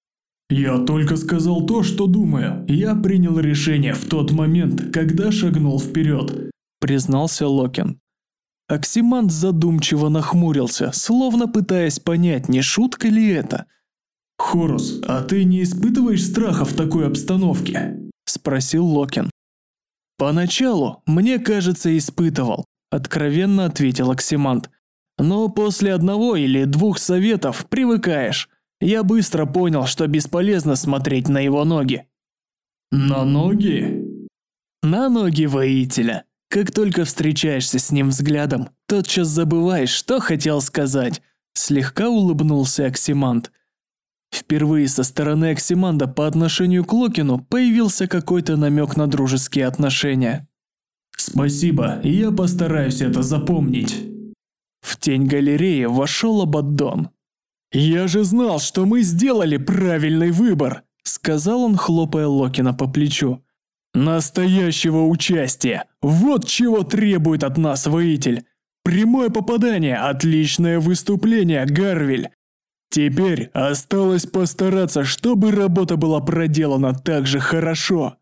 Я только сказал то, что думаю. Я принял решение в тот момент, когда шагнул вперед, признался Локин. Оксимант задумчиво нахмурился, словно пытаясь понять, не шутка ли это. «Хорус, а ты не испытываешь страха в такой обстановке?» – спросил Локин. «Поначалу, мне кажется, испытывал», – откровенно ответил Оксимант. «Но после одного или двух советов привыкаешь. Я быстро понял, что бесполезно смотреть на его ноги». «На ноги?» «На ноги воителя. Как только встречаешься с ним взглядом, тотчас забываешь, что хотел сказать», – слегка улыбнулся Оксимант. Впервые со стороны Оксиманда по отношению к Локину появился какой-то намек на дружеские отношения. «Спасибо, я постараюсь это запомнить». В тень галереи вошел Абаддон. «Я же знал, что мы сделали правильный выбор», – сказал он, хлопая Локина по плечу. «Настоящего участия! Вот чего требует от нас воитель! Прямое попадание, отличное выступление, Гарвиль! Теперь осталось постараться, чтобы работа была проделана так же хорошо».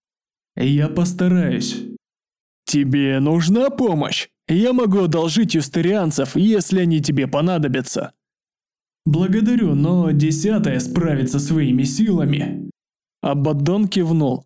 «Я постараюсь». «Тебе нужна помощь? Я могу одолжить юстерианцев, если они тебе понадобятся». «Благодарю, но 10-я справится своими силами». Абаддон кивнул.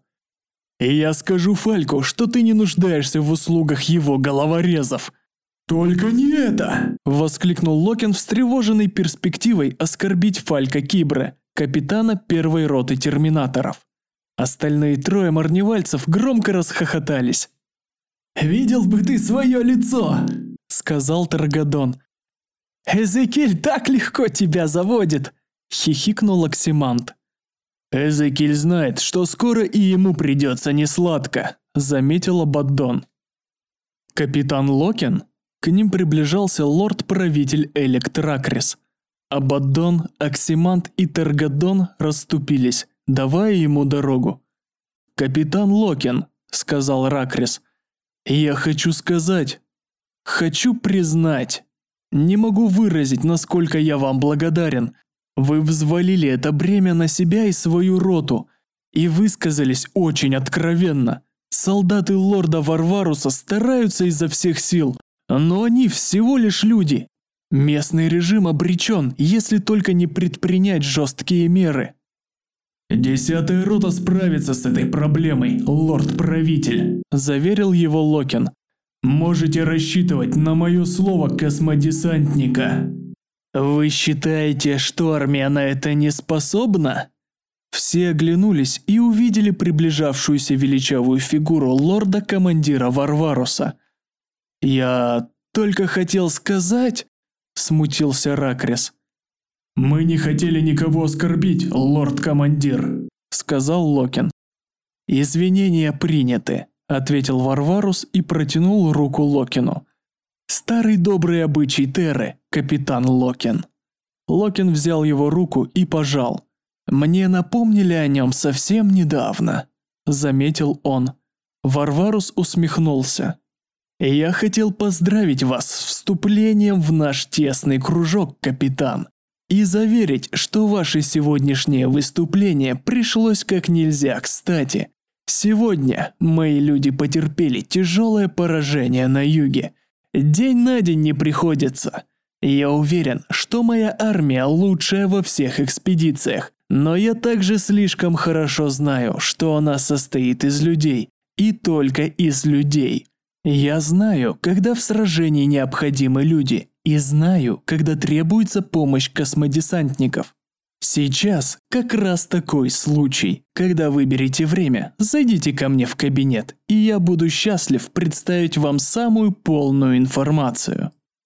«Я скажу Фальку, что ты не нуждаешься в услугах его головорезов». «Только не это!» – воскликнул Локин, встревоженный перспективой оскорбить Фалька Кибре, капитана первой роты терминаторов. Остальные трое марневальцев громко расхохотались. «Видел бы ты свое лицо!» – сказал Таргадон. «Эзекиль так легко тебя заводит!» – хихикнул Оксимант. «Эзекиль знает, что скоро и ему придется несладко», – заметил Абаддон. «Капитан Локин?» К ним приближался лорд-правитель Электракрис. Абаддон, Оксимант и Таргадон расступились, давая ему дорогу. «Капитан Локин», – сказал Ракрис, – «я хочу сказать, хочу признать, не могу выразить, насколько я вам благодарен. Вы взвалили это бремя на себя и свою роту, и высказались очень откровенно. Солдаты лорда Варваруса стараются изо всех сил, но они всего лишь люди. Местный режим обречен, если только не предпринять жесткие меры». «10-я рота справится с этой проблемой, лорд-правитель», – заверил его Локин. «Можете рассчитывать на мое слово космодесантника». «Вы считаете, что армия на это не способна?» Все оглянулись и увидели приближавшуюся величавую фигуру лорда-командира Варваруса. «Я только хотел сказать», – смутился Ракрис. «Мы не хотели никого оскорбить, лорд-командир», – сказал Локин. «Извинения приняты», – ответил Варварус и протянул руку Локину. «Старый добрый обычай Терры, капитан Локин». Локин взял его руку и пожал. «Мне напомнили о нем совсем недавно», – заметил он. Варварус усмехнулся. «Я хотел поздравить вас с вступлением в наш тесный кружок, капитан, и заверить, что ваше сегодняшнее выступление пришлось как нельзя кстати. Сегодня мои люди потерпели тяжелое поражение на юге. День на день не приходится. Я уверен, что моя армия лучшая во всех экспедициях, но я также слишком хорошо знаю, что она состоит из людей, и только из людей. Я знаю, когда в сражении необходимы люди, и знаю, когда требуется помощь космодесантников. Сейчас как раз такой случай. Когда выберете время, зайдите ко мне в кабинет, и я буду счастлив представить вам самую полную информацию».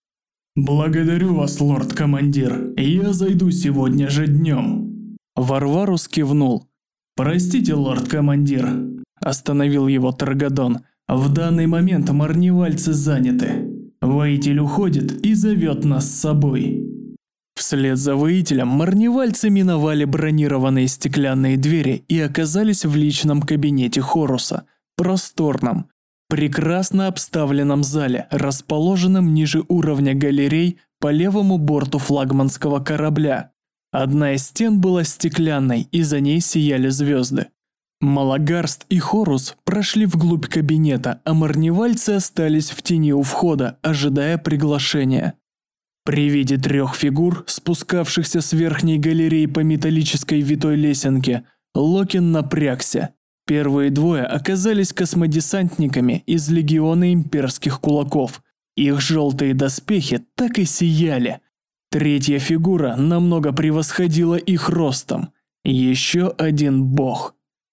«Благодарю вас, лорд-командир. Я зайду сегодня же днем». Варварус кивнул. «Простите, лорд-командир», – остановил его Таргадон. «В данный момент марнивальцы заняты. Воитель уходит и зовет нас с собой». Вслед за воителем марнивальцы миновали бронированные стеклянные двери и оказались в личном кабинете Хоруса, просторном, прекрасно обставленном зале, расположенном ниже уровня галерей по левому борту флагманского корабля. Одна из стен была стеклянной, и за ней сияли звезды. Малагарст и Хорус прошли вглубь кабинета, а марнивальцы остались в тени у входа, ожидая приглашения. При виде 3 фигур, спускавшихся с верхней галереи по металлической витой лесенке, Локин напрягся. Первые 2 оказались космодесантниками из легиона имперских кулаков. Их желтые доспехи так и сияли. 3-я фигура намного превосходила их ростом. Еще один бог.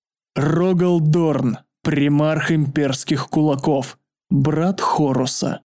Рогал Дорн, примарх имперских кулаков, брат Хоруса.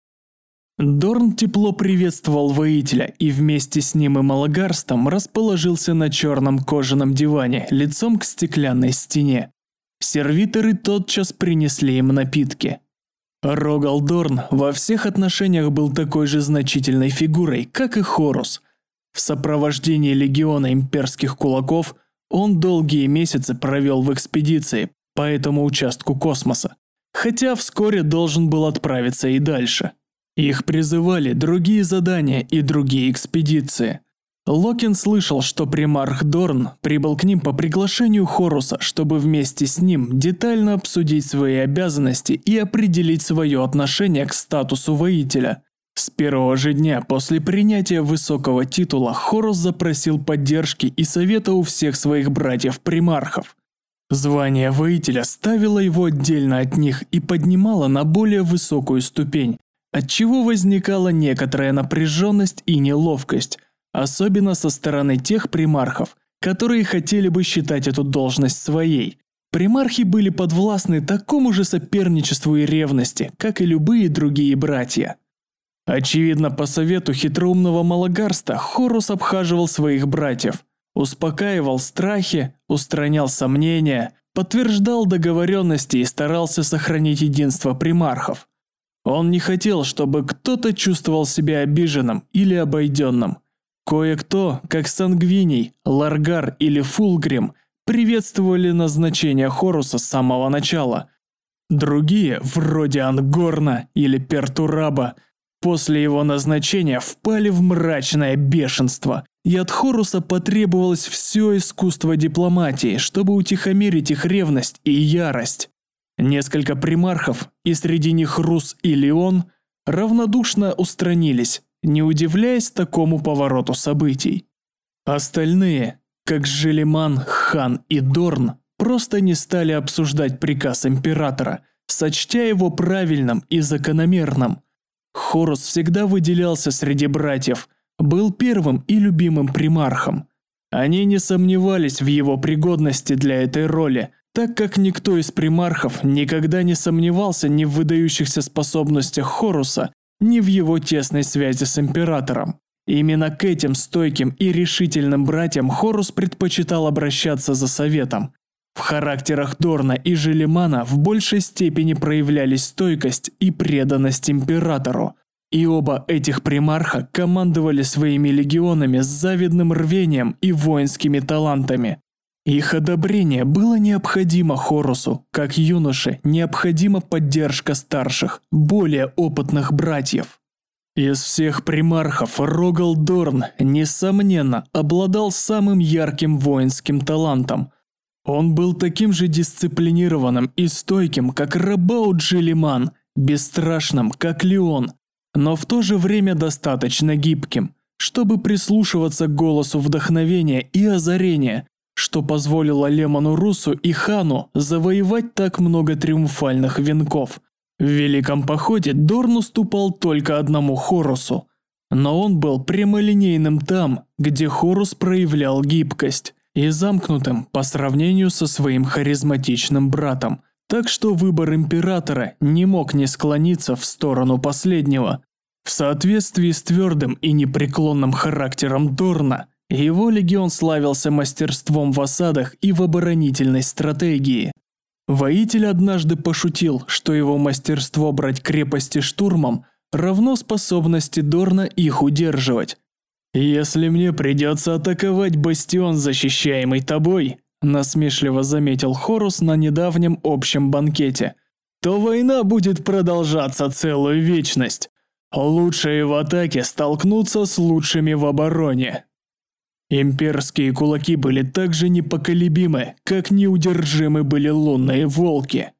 Дорн тепло приветствовал воителя и вместе с ним и Малагарстом расположился на черном кожаном диване лицом к стеклянной стене. Сервиторы тотчас принесли им напитки. Рогал Дорн во всех отношениях был такой же значительной фигурой, как и Хорус. В сопровождении легиона имперских кулаков он долгие месяцы провел в экспедиции по этому участку космоса, хотя вскоре должен был отправиться и дальше. Их призывали другие задания и другие экспедиции. Локин слышал, что примарх Дорн прибыл к ним по приглашению Хоруса, чтобы вместе с ним детально обсудить свои обязанности и определить свое отношение к статусу воителя. С первого же дня после принятия высокого титула Хорус запросил поддержки и совета у всех своих братьев-примархов. Звание воителя ставило его отдельно от них и поднимало на более высокую ступень, отчего возникала некоторая напряженность и неловкость, особенно со стороны тех примархов, которые хотели бы считать эту должность своей. Примархи были подвластны такому же соперничеству и ревности, как и любые другие братья. Очевидно, по совету хитроумного Малагарста Хорус обхаживал своих братьев, успокаивал страхи, устранял сомнения, подтверждал договоренности и старался сохранить единство примархов. Он не хотел, чтобы кто-то чувствовал себя обиженным или обойденным. Кое-кто, как Сангвиний, Ларгар или Фулгрим, приветствовали назначение Хоруса с самого начала. Другие, вроде Ангорна или Пертураба, после его назначения впали в мрачное бешенство, и от Хоруса потребовалось все искусство дипломатии, чтобы утихомирить их ревность и ярость. Несколько примархов, и среди них Рус и Леон, равнодушно устранились, не удивляясь такому повороту событий. Остальные, как Желиман, Хан и Дорн, просто не стали обсуждать приказ императора, сочтя его правильным и закономерным. Хорус всегда выделялся среди братьев, был первым и любимым примархом. Они не сомневались в его пригодности для этой роли, так как никто из примархов никогда не сомневался ни в выдающихся способностях Хоруса, ни в его тесной связи с императором. Именно к этим стойким и решительным братьям Хорус предпочитал обращаться за советом. В характерах Дорна и Желимана в большей степени проявлялись стойкость и преданность императору. И оба этих примарха командовали своими легионами с завидным рвением и воинскими талантами. Их одобрение было необходимо Хорусу, как юноше необходима поддержка старших, более опытных братьев. Из всех примархов Рогал Дорн, несомненно, обладал самым ярким воинским талантом. Он был таким же дисциплинированным и стойким, как Рабаут Желиман, бесстрашным, как Леон, но в то же время достаточно гибким, чтобы прислушиваться к голосу вдохновения и озарения, что позволило Лемону Русу и Хану завоевать так много триумфальных венков. В Великом Походе Дорн уступал только одному Хорусу, но он был прямолинейным там, где Хорус проявлял гибкость, и замкнутым по сравнению со своим харизматичным братом, так что выбор императора не мог не склониться в сторону последнего. В соответствии с твердым и непреклонным характером Дорна, его легион славился мастерством в осадах и в оборонительной стратегии. Воитель однажды пошутил, что его мастерство брать крепости штурмом равно способности Дорна их удерживать. «Если мне придется атаковать бастион, защищаемый тобой», насмешливо заметил Хорус на недавнем общем банкете, «то война будет продолжаться целую вечность. Лучшие в атаке столкнутся с лучшими в обороне». Имперские кулаки были так же непоколебимы, как неудержимы были лунные волки.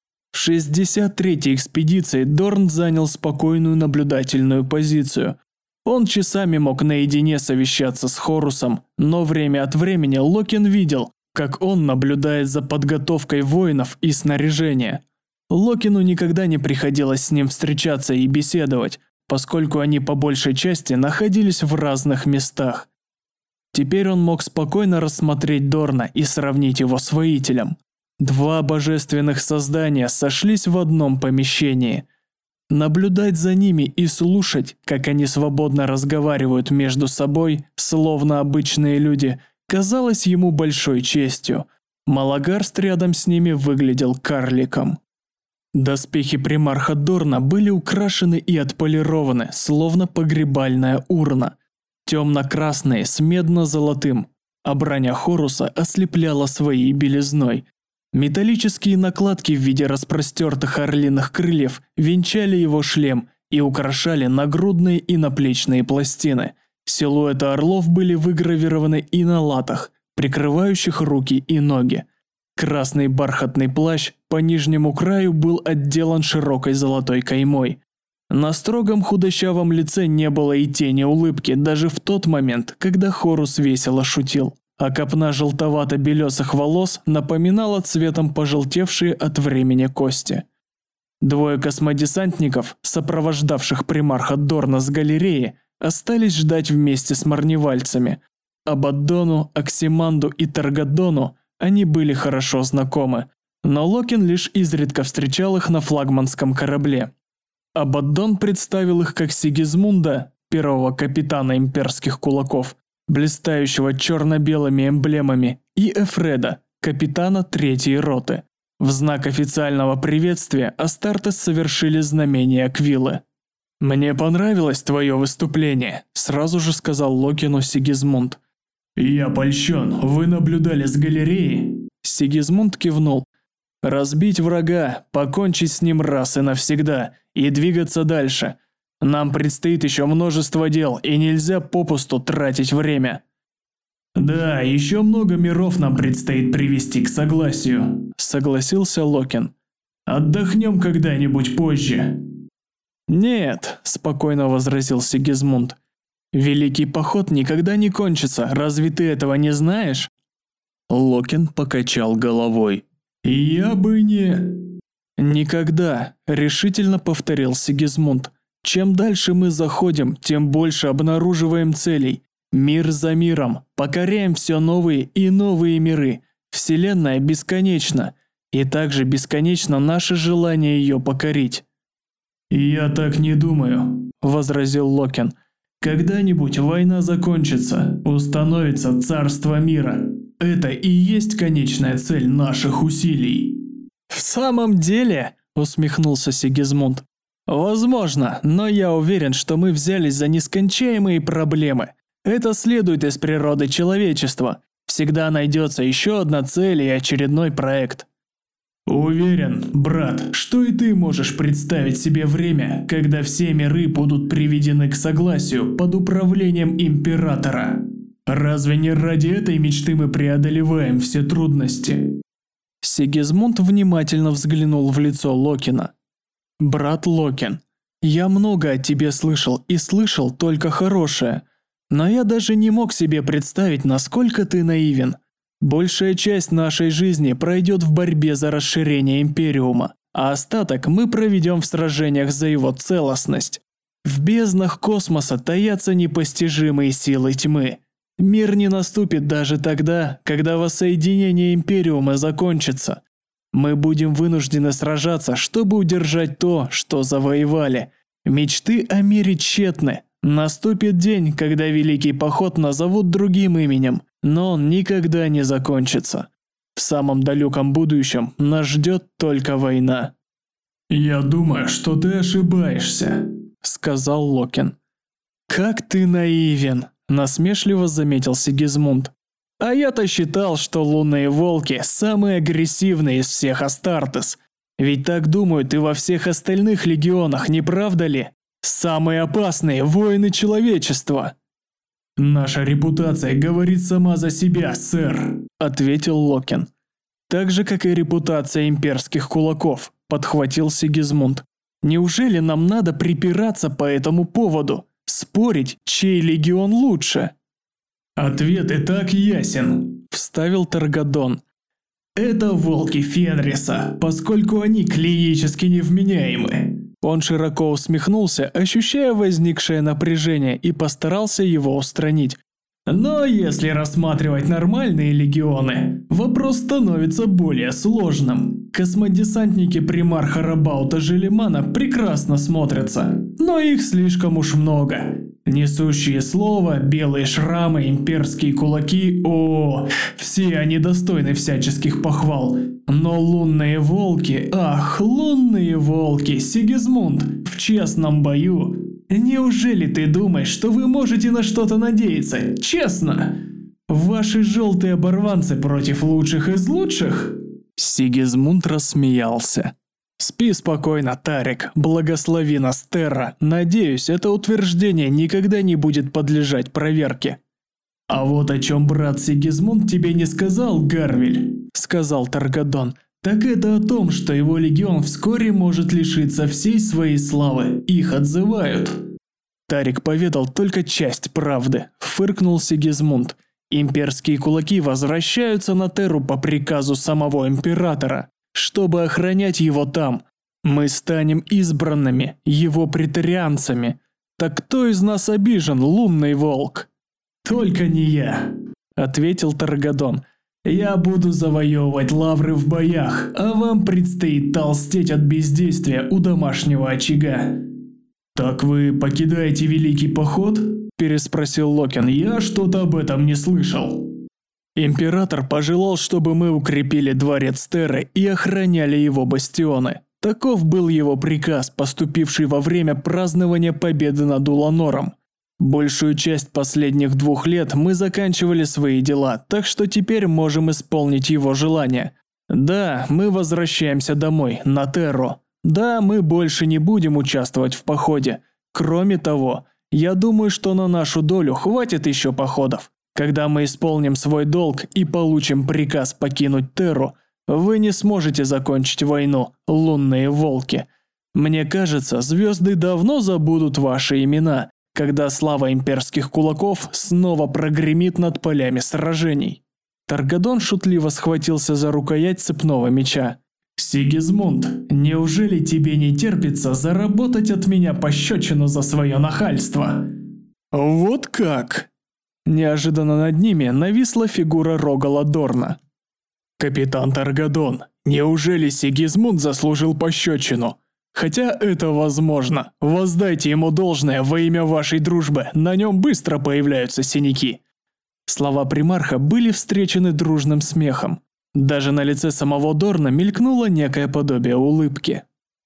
В 63-й экспедиции Дорн занял спокойную наблюдательную позицию. Он часами мог наедине совещаться с Хорусом, но время от времени Локин видел, как он наблюдает за подготовкой воинов и снаряжения. Локину никогда не приходилось с ним встречаться и беседовать, поскольку они по большей части находились в разных местах. Теперь он мог спокойно рассмотреть Дорна и сравнить его с воителем. Два божественных создания сошлись в одном помещении. Наблюдать за ними и слушать, как они свободно разговаривают между собой, словно обычные люди, казалось ему большой честью. Малагарст рядом с ними выглядел карликом. Доспехи примарха Дорна были украшены и отполированы, словно погребальная урна. Темно-красные с медно-золотым, а броня Хоруса ослепляла своей белизной. Металлические накладки в виде распростертых орлиных крыльев венчали его шлем и украшали нагрудные и наплечные пластины. Силуэты орлов были выгравированы и на латах, прикрывающих руки и ноги. Красный бархатный плащ по нижнему краю был отделан широкой золотой каймой. На строгом худощавом лице не было и тени улыбки даже в тот момент, когда Хорус весело шутил, а копна желтовато-белесых волос напоминала цветом пожелтевшие от времени кости. Двое космодесантников, сопровождавших примарха Дорна с галереи, остались ждать вместе с марневальцами. Абаддону, Оксиманду и Таргадону они были хорошо знакомы, но Локин лишь изредка встречал их на флагманском корабле. Абаддон представил их как Сигизмунда, первого капитана имперских кулаков, блистающего черно-белыми эмблемами, и Эфреда, капитана третьей роты. В знак официального приветствия Астартес совершили знамение Аквилы. «Мне понравилось твое выступление», – сразу же сказал Локину Сигизмунд. «Я польщен. Вы наблюдали с галереи?» Сигизмунд кивнул. «Разбить врага, покончить с ним раз и навсегда и двигаться дальше. Нам предстоит еще множество дел, и нельзя попусту тратить время». «Да, еще много миров нам предстоит привести к согласию», – согласился Локин. «Отдохнем когда-нибудь позже». «Нет», – спокойно возразил Сигизмунд. «Великий поход никогда не кончится, разве ты этого не знаешь?» Локин покачал головой. «Я бы не...» «Никогда», – решительно повторил Сигизмунд. «Чем дальше мы заходим, тем больше обнаруживаем целей. Мир за миром, покоряем все новые и новые миры. Вселенная бесконечна, и также бесконечно наше желание ее покорить». «Я так не думаю», – возразил Локин. «Когда-нибудь война закончится, установится царство мира. Это и есть конечная цель наших усилий». «В самом деле», – усмехнулся Сигизмунд. «Возможно, но я уверен, что мы взялись за нескончаемые проблемы. Это следует из природы человечества. Всегда найдется еще одна цель и очередной проект». «Уверен, брат, что и ты можешь представить себе время, когда все миры будут приведены к согласию под управлением императора. Разве не ради этой мечты мы преодолеваем все трудности?» Сигизмунд внимательно взглянул в лицо Локина. «Брат Локин, я много о тебе слышал и слышал только хорошее, но я даже не мог себе представить, насколько ты наивен. Большая часть нашей жизни пройдет в борьбе за расширение Империума, а остаток мы проведем в сражениях за его целостность. В безднах космоса таятся непостижимые силы тьмы. Мир не наступит даже тогда, когда воссоединение Империума закончится. Мы будем вынуждены сражаться, чтобы удержать то, что завоевали. Мечты о мире тщетны. Наступит день, когда Великий Поход назовут другим именем, но он никогда не закончится. В самом далеком будущем нас ждет только война». «Я думаю, что ты ошибаешься», – сказал Локин. «Как ты наивен», – насмешливо заметил Сигизмунд. «А я-то считал, что лунные волки самые агрессивные из всех Астартес. Ведь так думают и во всех остальных легионах, не правда ли? Самые опасные воины человечества». «Наша репутация говорит сама за себя, сэр», – ответил Локин. «Так же, как и репутация имперских кулаков», – подхватил Сигизмунд. «Неужели нам надо припираться по этому поводу? Спорить, чей легион лучше?» «Ответ и так ясен», – вставил Таргадон. «Это волки Фенриса, поскольку они клинически невменяемы». Он широко усмехнулся, ощущая возникшее напряжение, и постарался его устранить. «Но если рассматривать нормальные легионы, вопрос становится более сложным. Космодесантники примарха Рабаута Желимана прекрасно смотрятся, но их слишком уж много. Несущие слово, белые шрамы, имперские кулаки, все они достойны всяческих похвал. Но лунные волки, лунные волки, Сигизмунд, в честном бою. Неужели ты думаешь, что вы можете на что-то надеяться? Честно? Ваши желтые оборванцы против лучших из лучших?» Сигизмунд рассмеялся. «Спи спокойно, Тарик, благослови нас, Терра. Надеюсь, это утверждение никогда не будет подлежать проверке». «А вот о чем брат Сигизмунд тебе не сказал, Гарвель», – сказал Таргадон, – «так это о том, что его легион вскоре может лишиться всей своей славы. Их отзывают». Тарик поведал только часть правды, фыркнул Сигизмунд. «Имперские кулаки возвращаются на Терру по приказу самого императора, чтобы охранять его там. Мы станем избранными, его претарианцами. Так кто из нас обижен, лунный волк?» «Только не я», – ответил Таргадон. «Я буду завоевывать лавры в боях, а вам предстоит толстеть от бездействия у домашнего очага». «Так вы покидаете Великий Поход?» – переспросил Локин. «Я что-то об этом не слышал». Император пожелал, чтобы мы укрепили дворец Терры и охраняли его бастионы. Таков был его приказ, поступивший во время празднования победы над Уланором. Большую часть последних 2 лет мы заканчивали свои дела, так что теперь можем исполнить его желание. Да, мы возвращаемся домой, на Терру. Да, мы больше не будем участвовать в походе. Кроме того, я думаю, что на нашу долю хватит еще походов. Когда мы исполним свой долг и получим приказ покинуть Терру, вы не сможете закончить войну, лунные волки. Мне кажется, звезды давно забудут ваши имена, когда слава имперских кулаков снова прогремит над полями сражений. Таргадон шутливо схватился за рукоять цепного меча. «Сигизмунд, неужели тебе не терпится заработать от меня пощечину за свое нахальство?» «Вот как!» Неожиданно над ними нависла фигура Рогала Дорна. «Капитан Таргадон, неужели Сигизмунд заслужил пощечину? Хотя это возможно. Воздайте ему должное во имя вашей дружбы, на нем быстро появляются синяки». Слова примарха были встречены дружным смехом. Даже на лице самого Дорна мелькнуло некое подобие улыбки.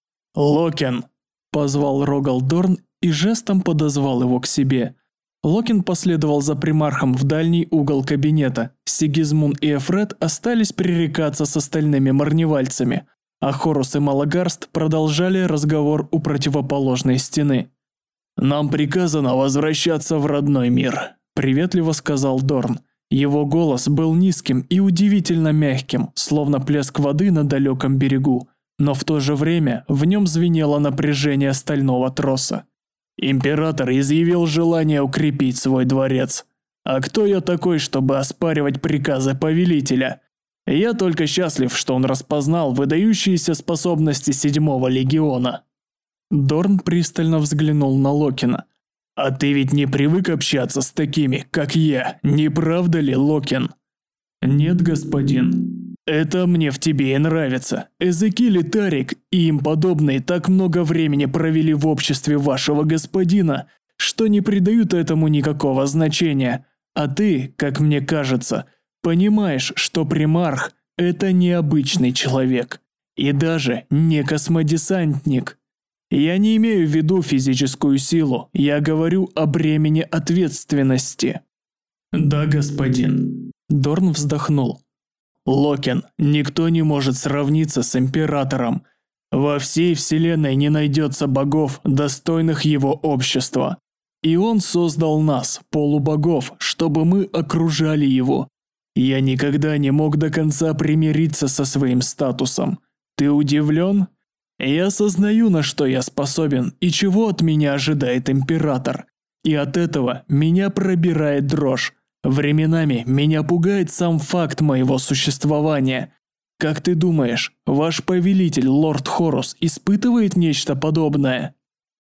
«Локен!» – позвал Рогал Дорн и жестом подозвал его к себе. Локен последовал за примархом в дальний угол кабинета. Сигизмунд и Эфред остались пререкаться с остальными марневальцами, а Хорус и Малагарст продолжали разговор у противоположной стены. «Нам приказано возвращаться в родной мир», – приветливо сказал Дорн. Его голос был низким и удивительно мягким, словно плеск воды на далеком берегу, но в то же время в нем звенело напряжение стального троса. «Император изъявил желание укрепить свой дворец. А кто я такой, чтобы оспаривать приказы повелителя? Я только счастлив, что он распознал выдающиеся способности 7-го легиона». Дорн пристально взглянул на Локена. «А ты ведь не привык общаться с такими, как я, не правда ли, Локен?» «Нет, господин. Это мне в тебе и нравится. Эзекиль и Тарик и им подобные так много времени провели в обществе вашего господина, что не придают этому никакого значения. А ты, как мне кажется, понимаешь, что примарх – это необычный человек. И даже не космодесантник. Я не имею в виду физическую силу, я говорю о бремени ответственности». «Да, господин». Дорн вздохнул. «Локен, никто не может сравниться с Императором. Во всей Вселенной не найдется богов, достойных его общества. И он создал нас, полубогов, чтобы мы окружали его. Я никогда не мог до конца примириться со своим статусом. Ты удивлен? Я осознаю, на что я способен и чего от меня ожидает Император. И от этого меня пробирает дрожь. Временами меня пугает сам факт моего существования. Как ты думаешь, ваш повелитель, лорд Хорус, испытывает нечто подобное?»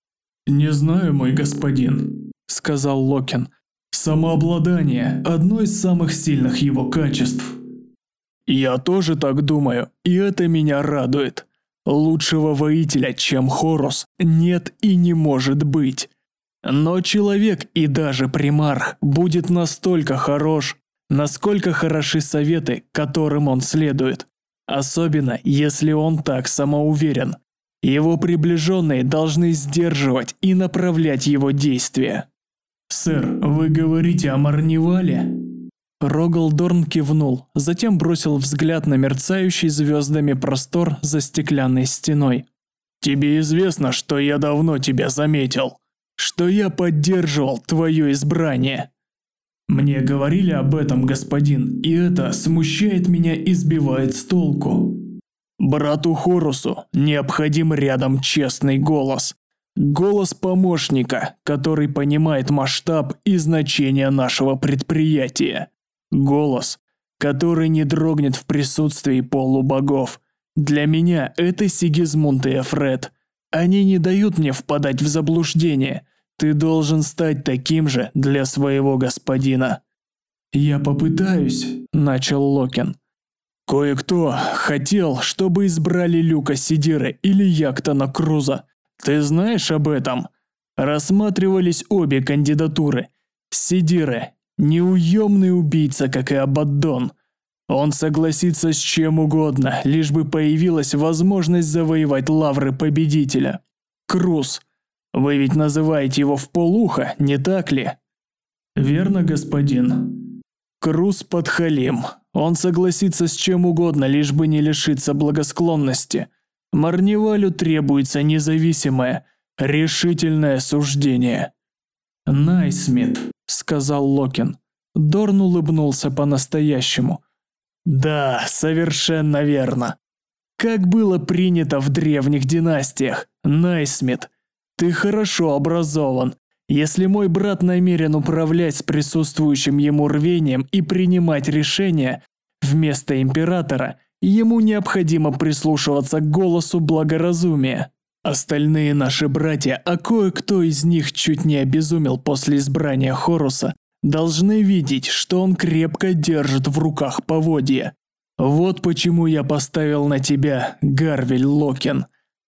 «Не знаю, мой господин», – сказал Локен. «Самообладание – одно из самых сильных его качеств». «Я тоже так думаю, и это меня радует. Лучшего воителя, чем Хорус, нет и не может быть. Но человек и даже примарх будет настолько хорош, насколько хороши советы, которым он следует. Особенно, если он так самоуверен. Его приближенные должны сдерживать и направлять его действия». «Сэр, вы говорите о Марневале?» Рогал Дорн кивнул, затем бросил взгляд на мерцающий звездами простор за стеклянной стеной. «Тебе известно, что я давно тебя заметил, что я поддерживал твое избрание». «Мне говорили об этом, господин, и это смущает меня и сбивает с толку». «Брату Хорусу необходим рядом честный голос. Голос помощника, который понимает масштаб и значение нашего предприятия. Голос, который не дрогнет в присутствии полубогов. Для меня это Сигизмунд и Эфред. Они не дают мне впадать в заблуждение. Ты должен стать таким же для своего господина». «Я попытаюсь», – начал Локен. «Кое-кто хотел, чтобы избрали Люка Сидиры или Яктона Круза. Ты знаешь об этом? Рассматривались обе кандидатуры. Сидиры неуемный убийца, как и Абаддон. Он согласится с чем угодно, лишь бы появилась возможность завоевать лавры победителя. Крус, вы ведь называете его вполуха, не так ли? Верно, господин. Крус подхалим. Он согласится с чем угодно, лишь бы не лишиться благосклонности. Марнивалю требуется независимое, решительное суждение. Найсмит, сказал Локин. Дорн улыбнулся по-настоящему. Да, совершенно верно. Как было принято в древних династиях, Найсмит, ты хорошо образован. Если мой брат намерен управлять с присутствующим ему рвением и принимать решения вместо императора, ему необходимо прислушиваться к голосу благоразумия. Остальные наши братья, а кое-кто из них чуть не обезумел после избрания Хоруса, должны видеть, что он крепко держит в руках поводья. Вот почему я поставил на тебя, Гарвель Локин.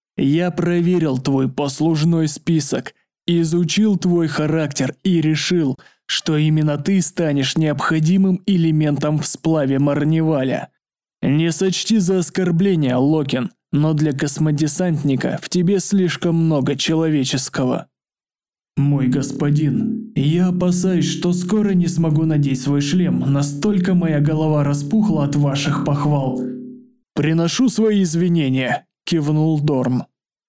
Я проверил твой послужной список, изучил твой характер и решил, что именно ты станешь необходимым элементом в сплаве Марниваля. Не сочти за оскорбление, Локин, но для космодесантника в тебе слишком много человеческого. Мой господин, я опасаюсь, что скоро не смогу надеть свой шлем, настолько моя голова распухла от ваших похвал. Приношу свои извинения, кивнул Дорн.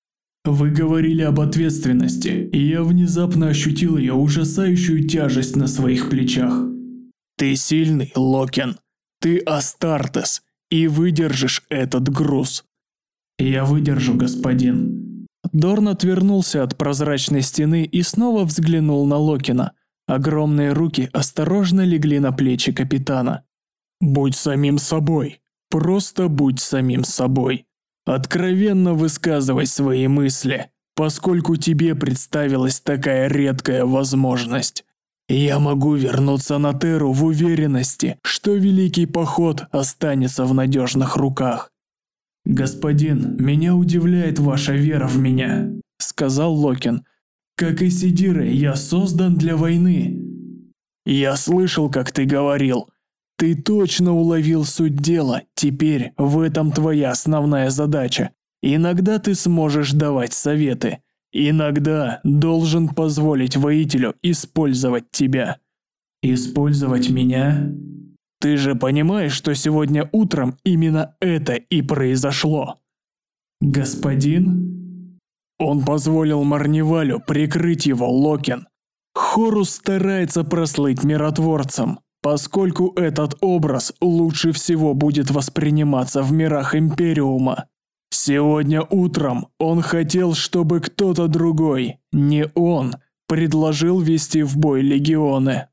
Вы говорили об ответственности, и я внезапно ощутил ее ужасающую тяжесть на своих плечах. Ты сильный, Локин. Ты Астартес, и выдержишь этот груз. Я выдержу, господин. Дорн отвернулся от прозрачной стены и снова взглянул на Локина. Огромные руки осторожно легли на плечи капитана. Будь самим собой. Просто будь самим собой. Откровенно высказывай свои мысли, поскольку тебе представилась такая редкая возможность. Я могу вернуться на Терру в уверенности, что Великий Поход останется в надежных руках. «Господин, меня удивляет ваша вера в меня», — сказал Локин. «Как и Сидиры, я создан для войны». «Я слышал, как ты говорил. Ты точно уловил суть дела, теперь в этом твоя основная задача. Иногда ты сможешь давать советы, иногда должен позволить воителю использовать тебя». «Использовать меня?» Ты же понимаешь, что сегодня утром именно это и произошло. Господин? Он позволил Марнивалю прикрыть его, Локин. Хорус старается прослыть миротворцем, поскольку этот образ лучше всего будет восприниматься в мирах Империума. Сегодня утром он хотел, чтобы кто-то другой, не он, предложил вести в бой легионы.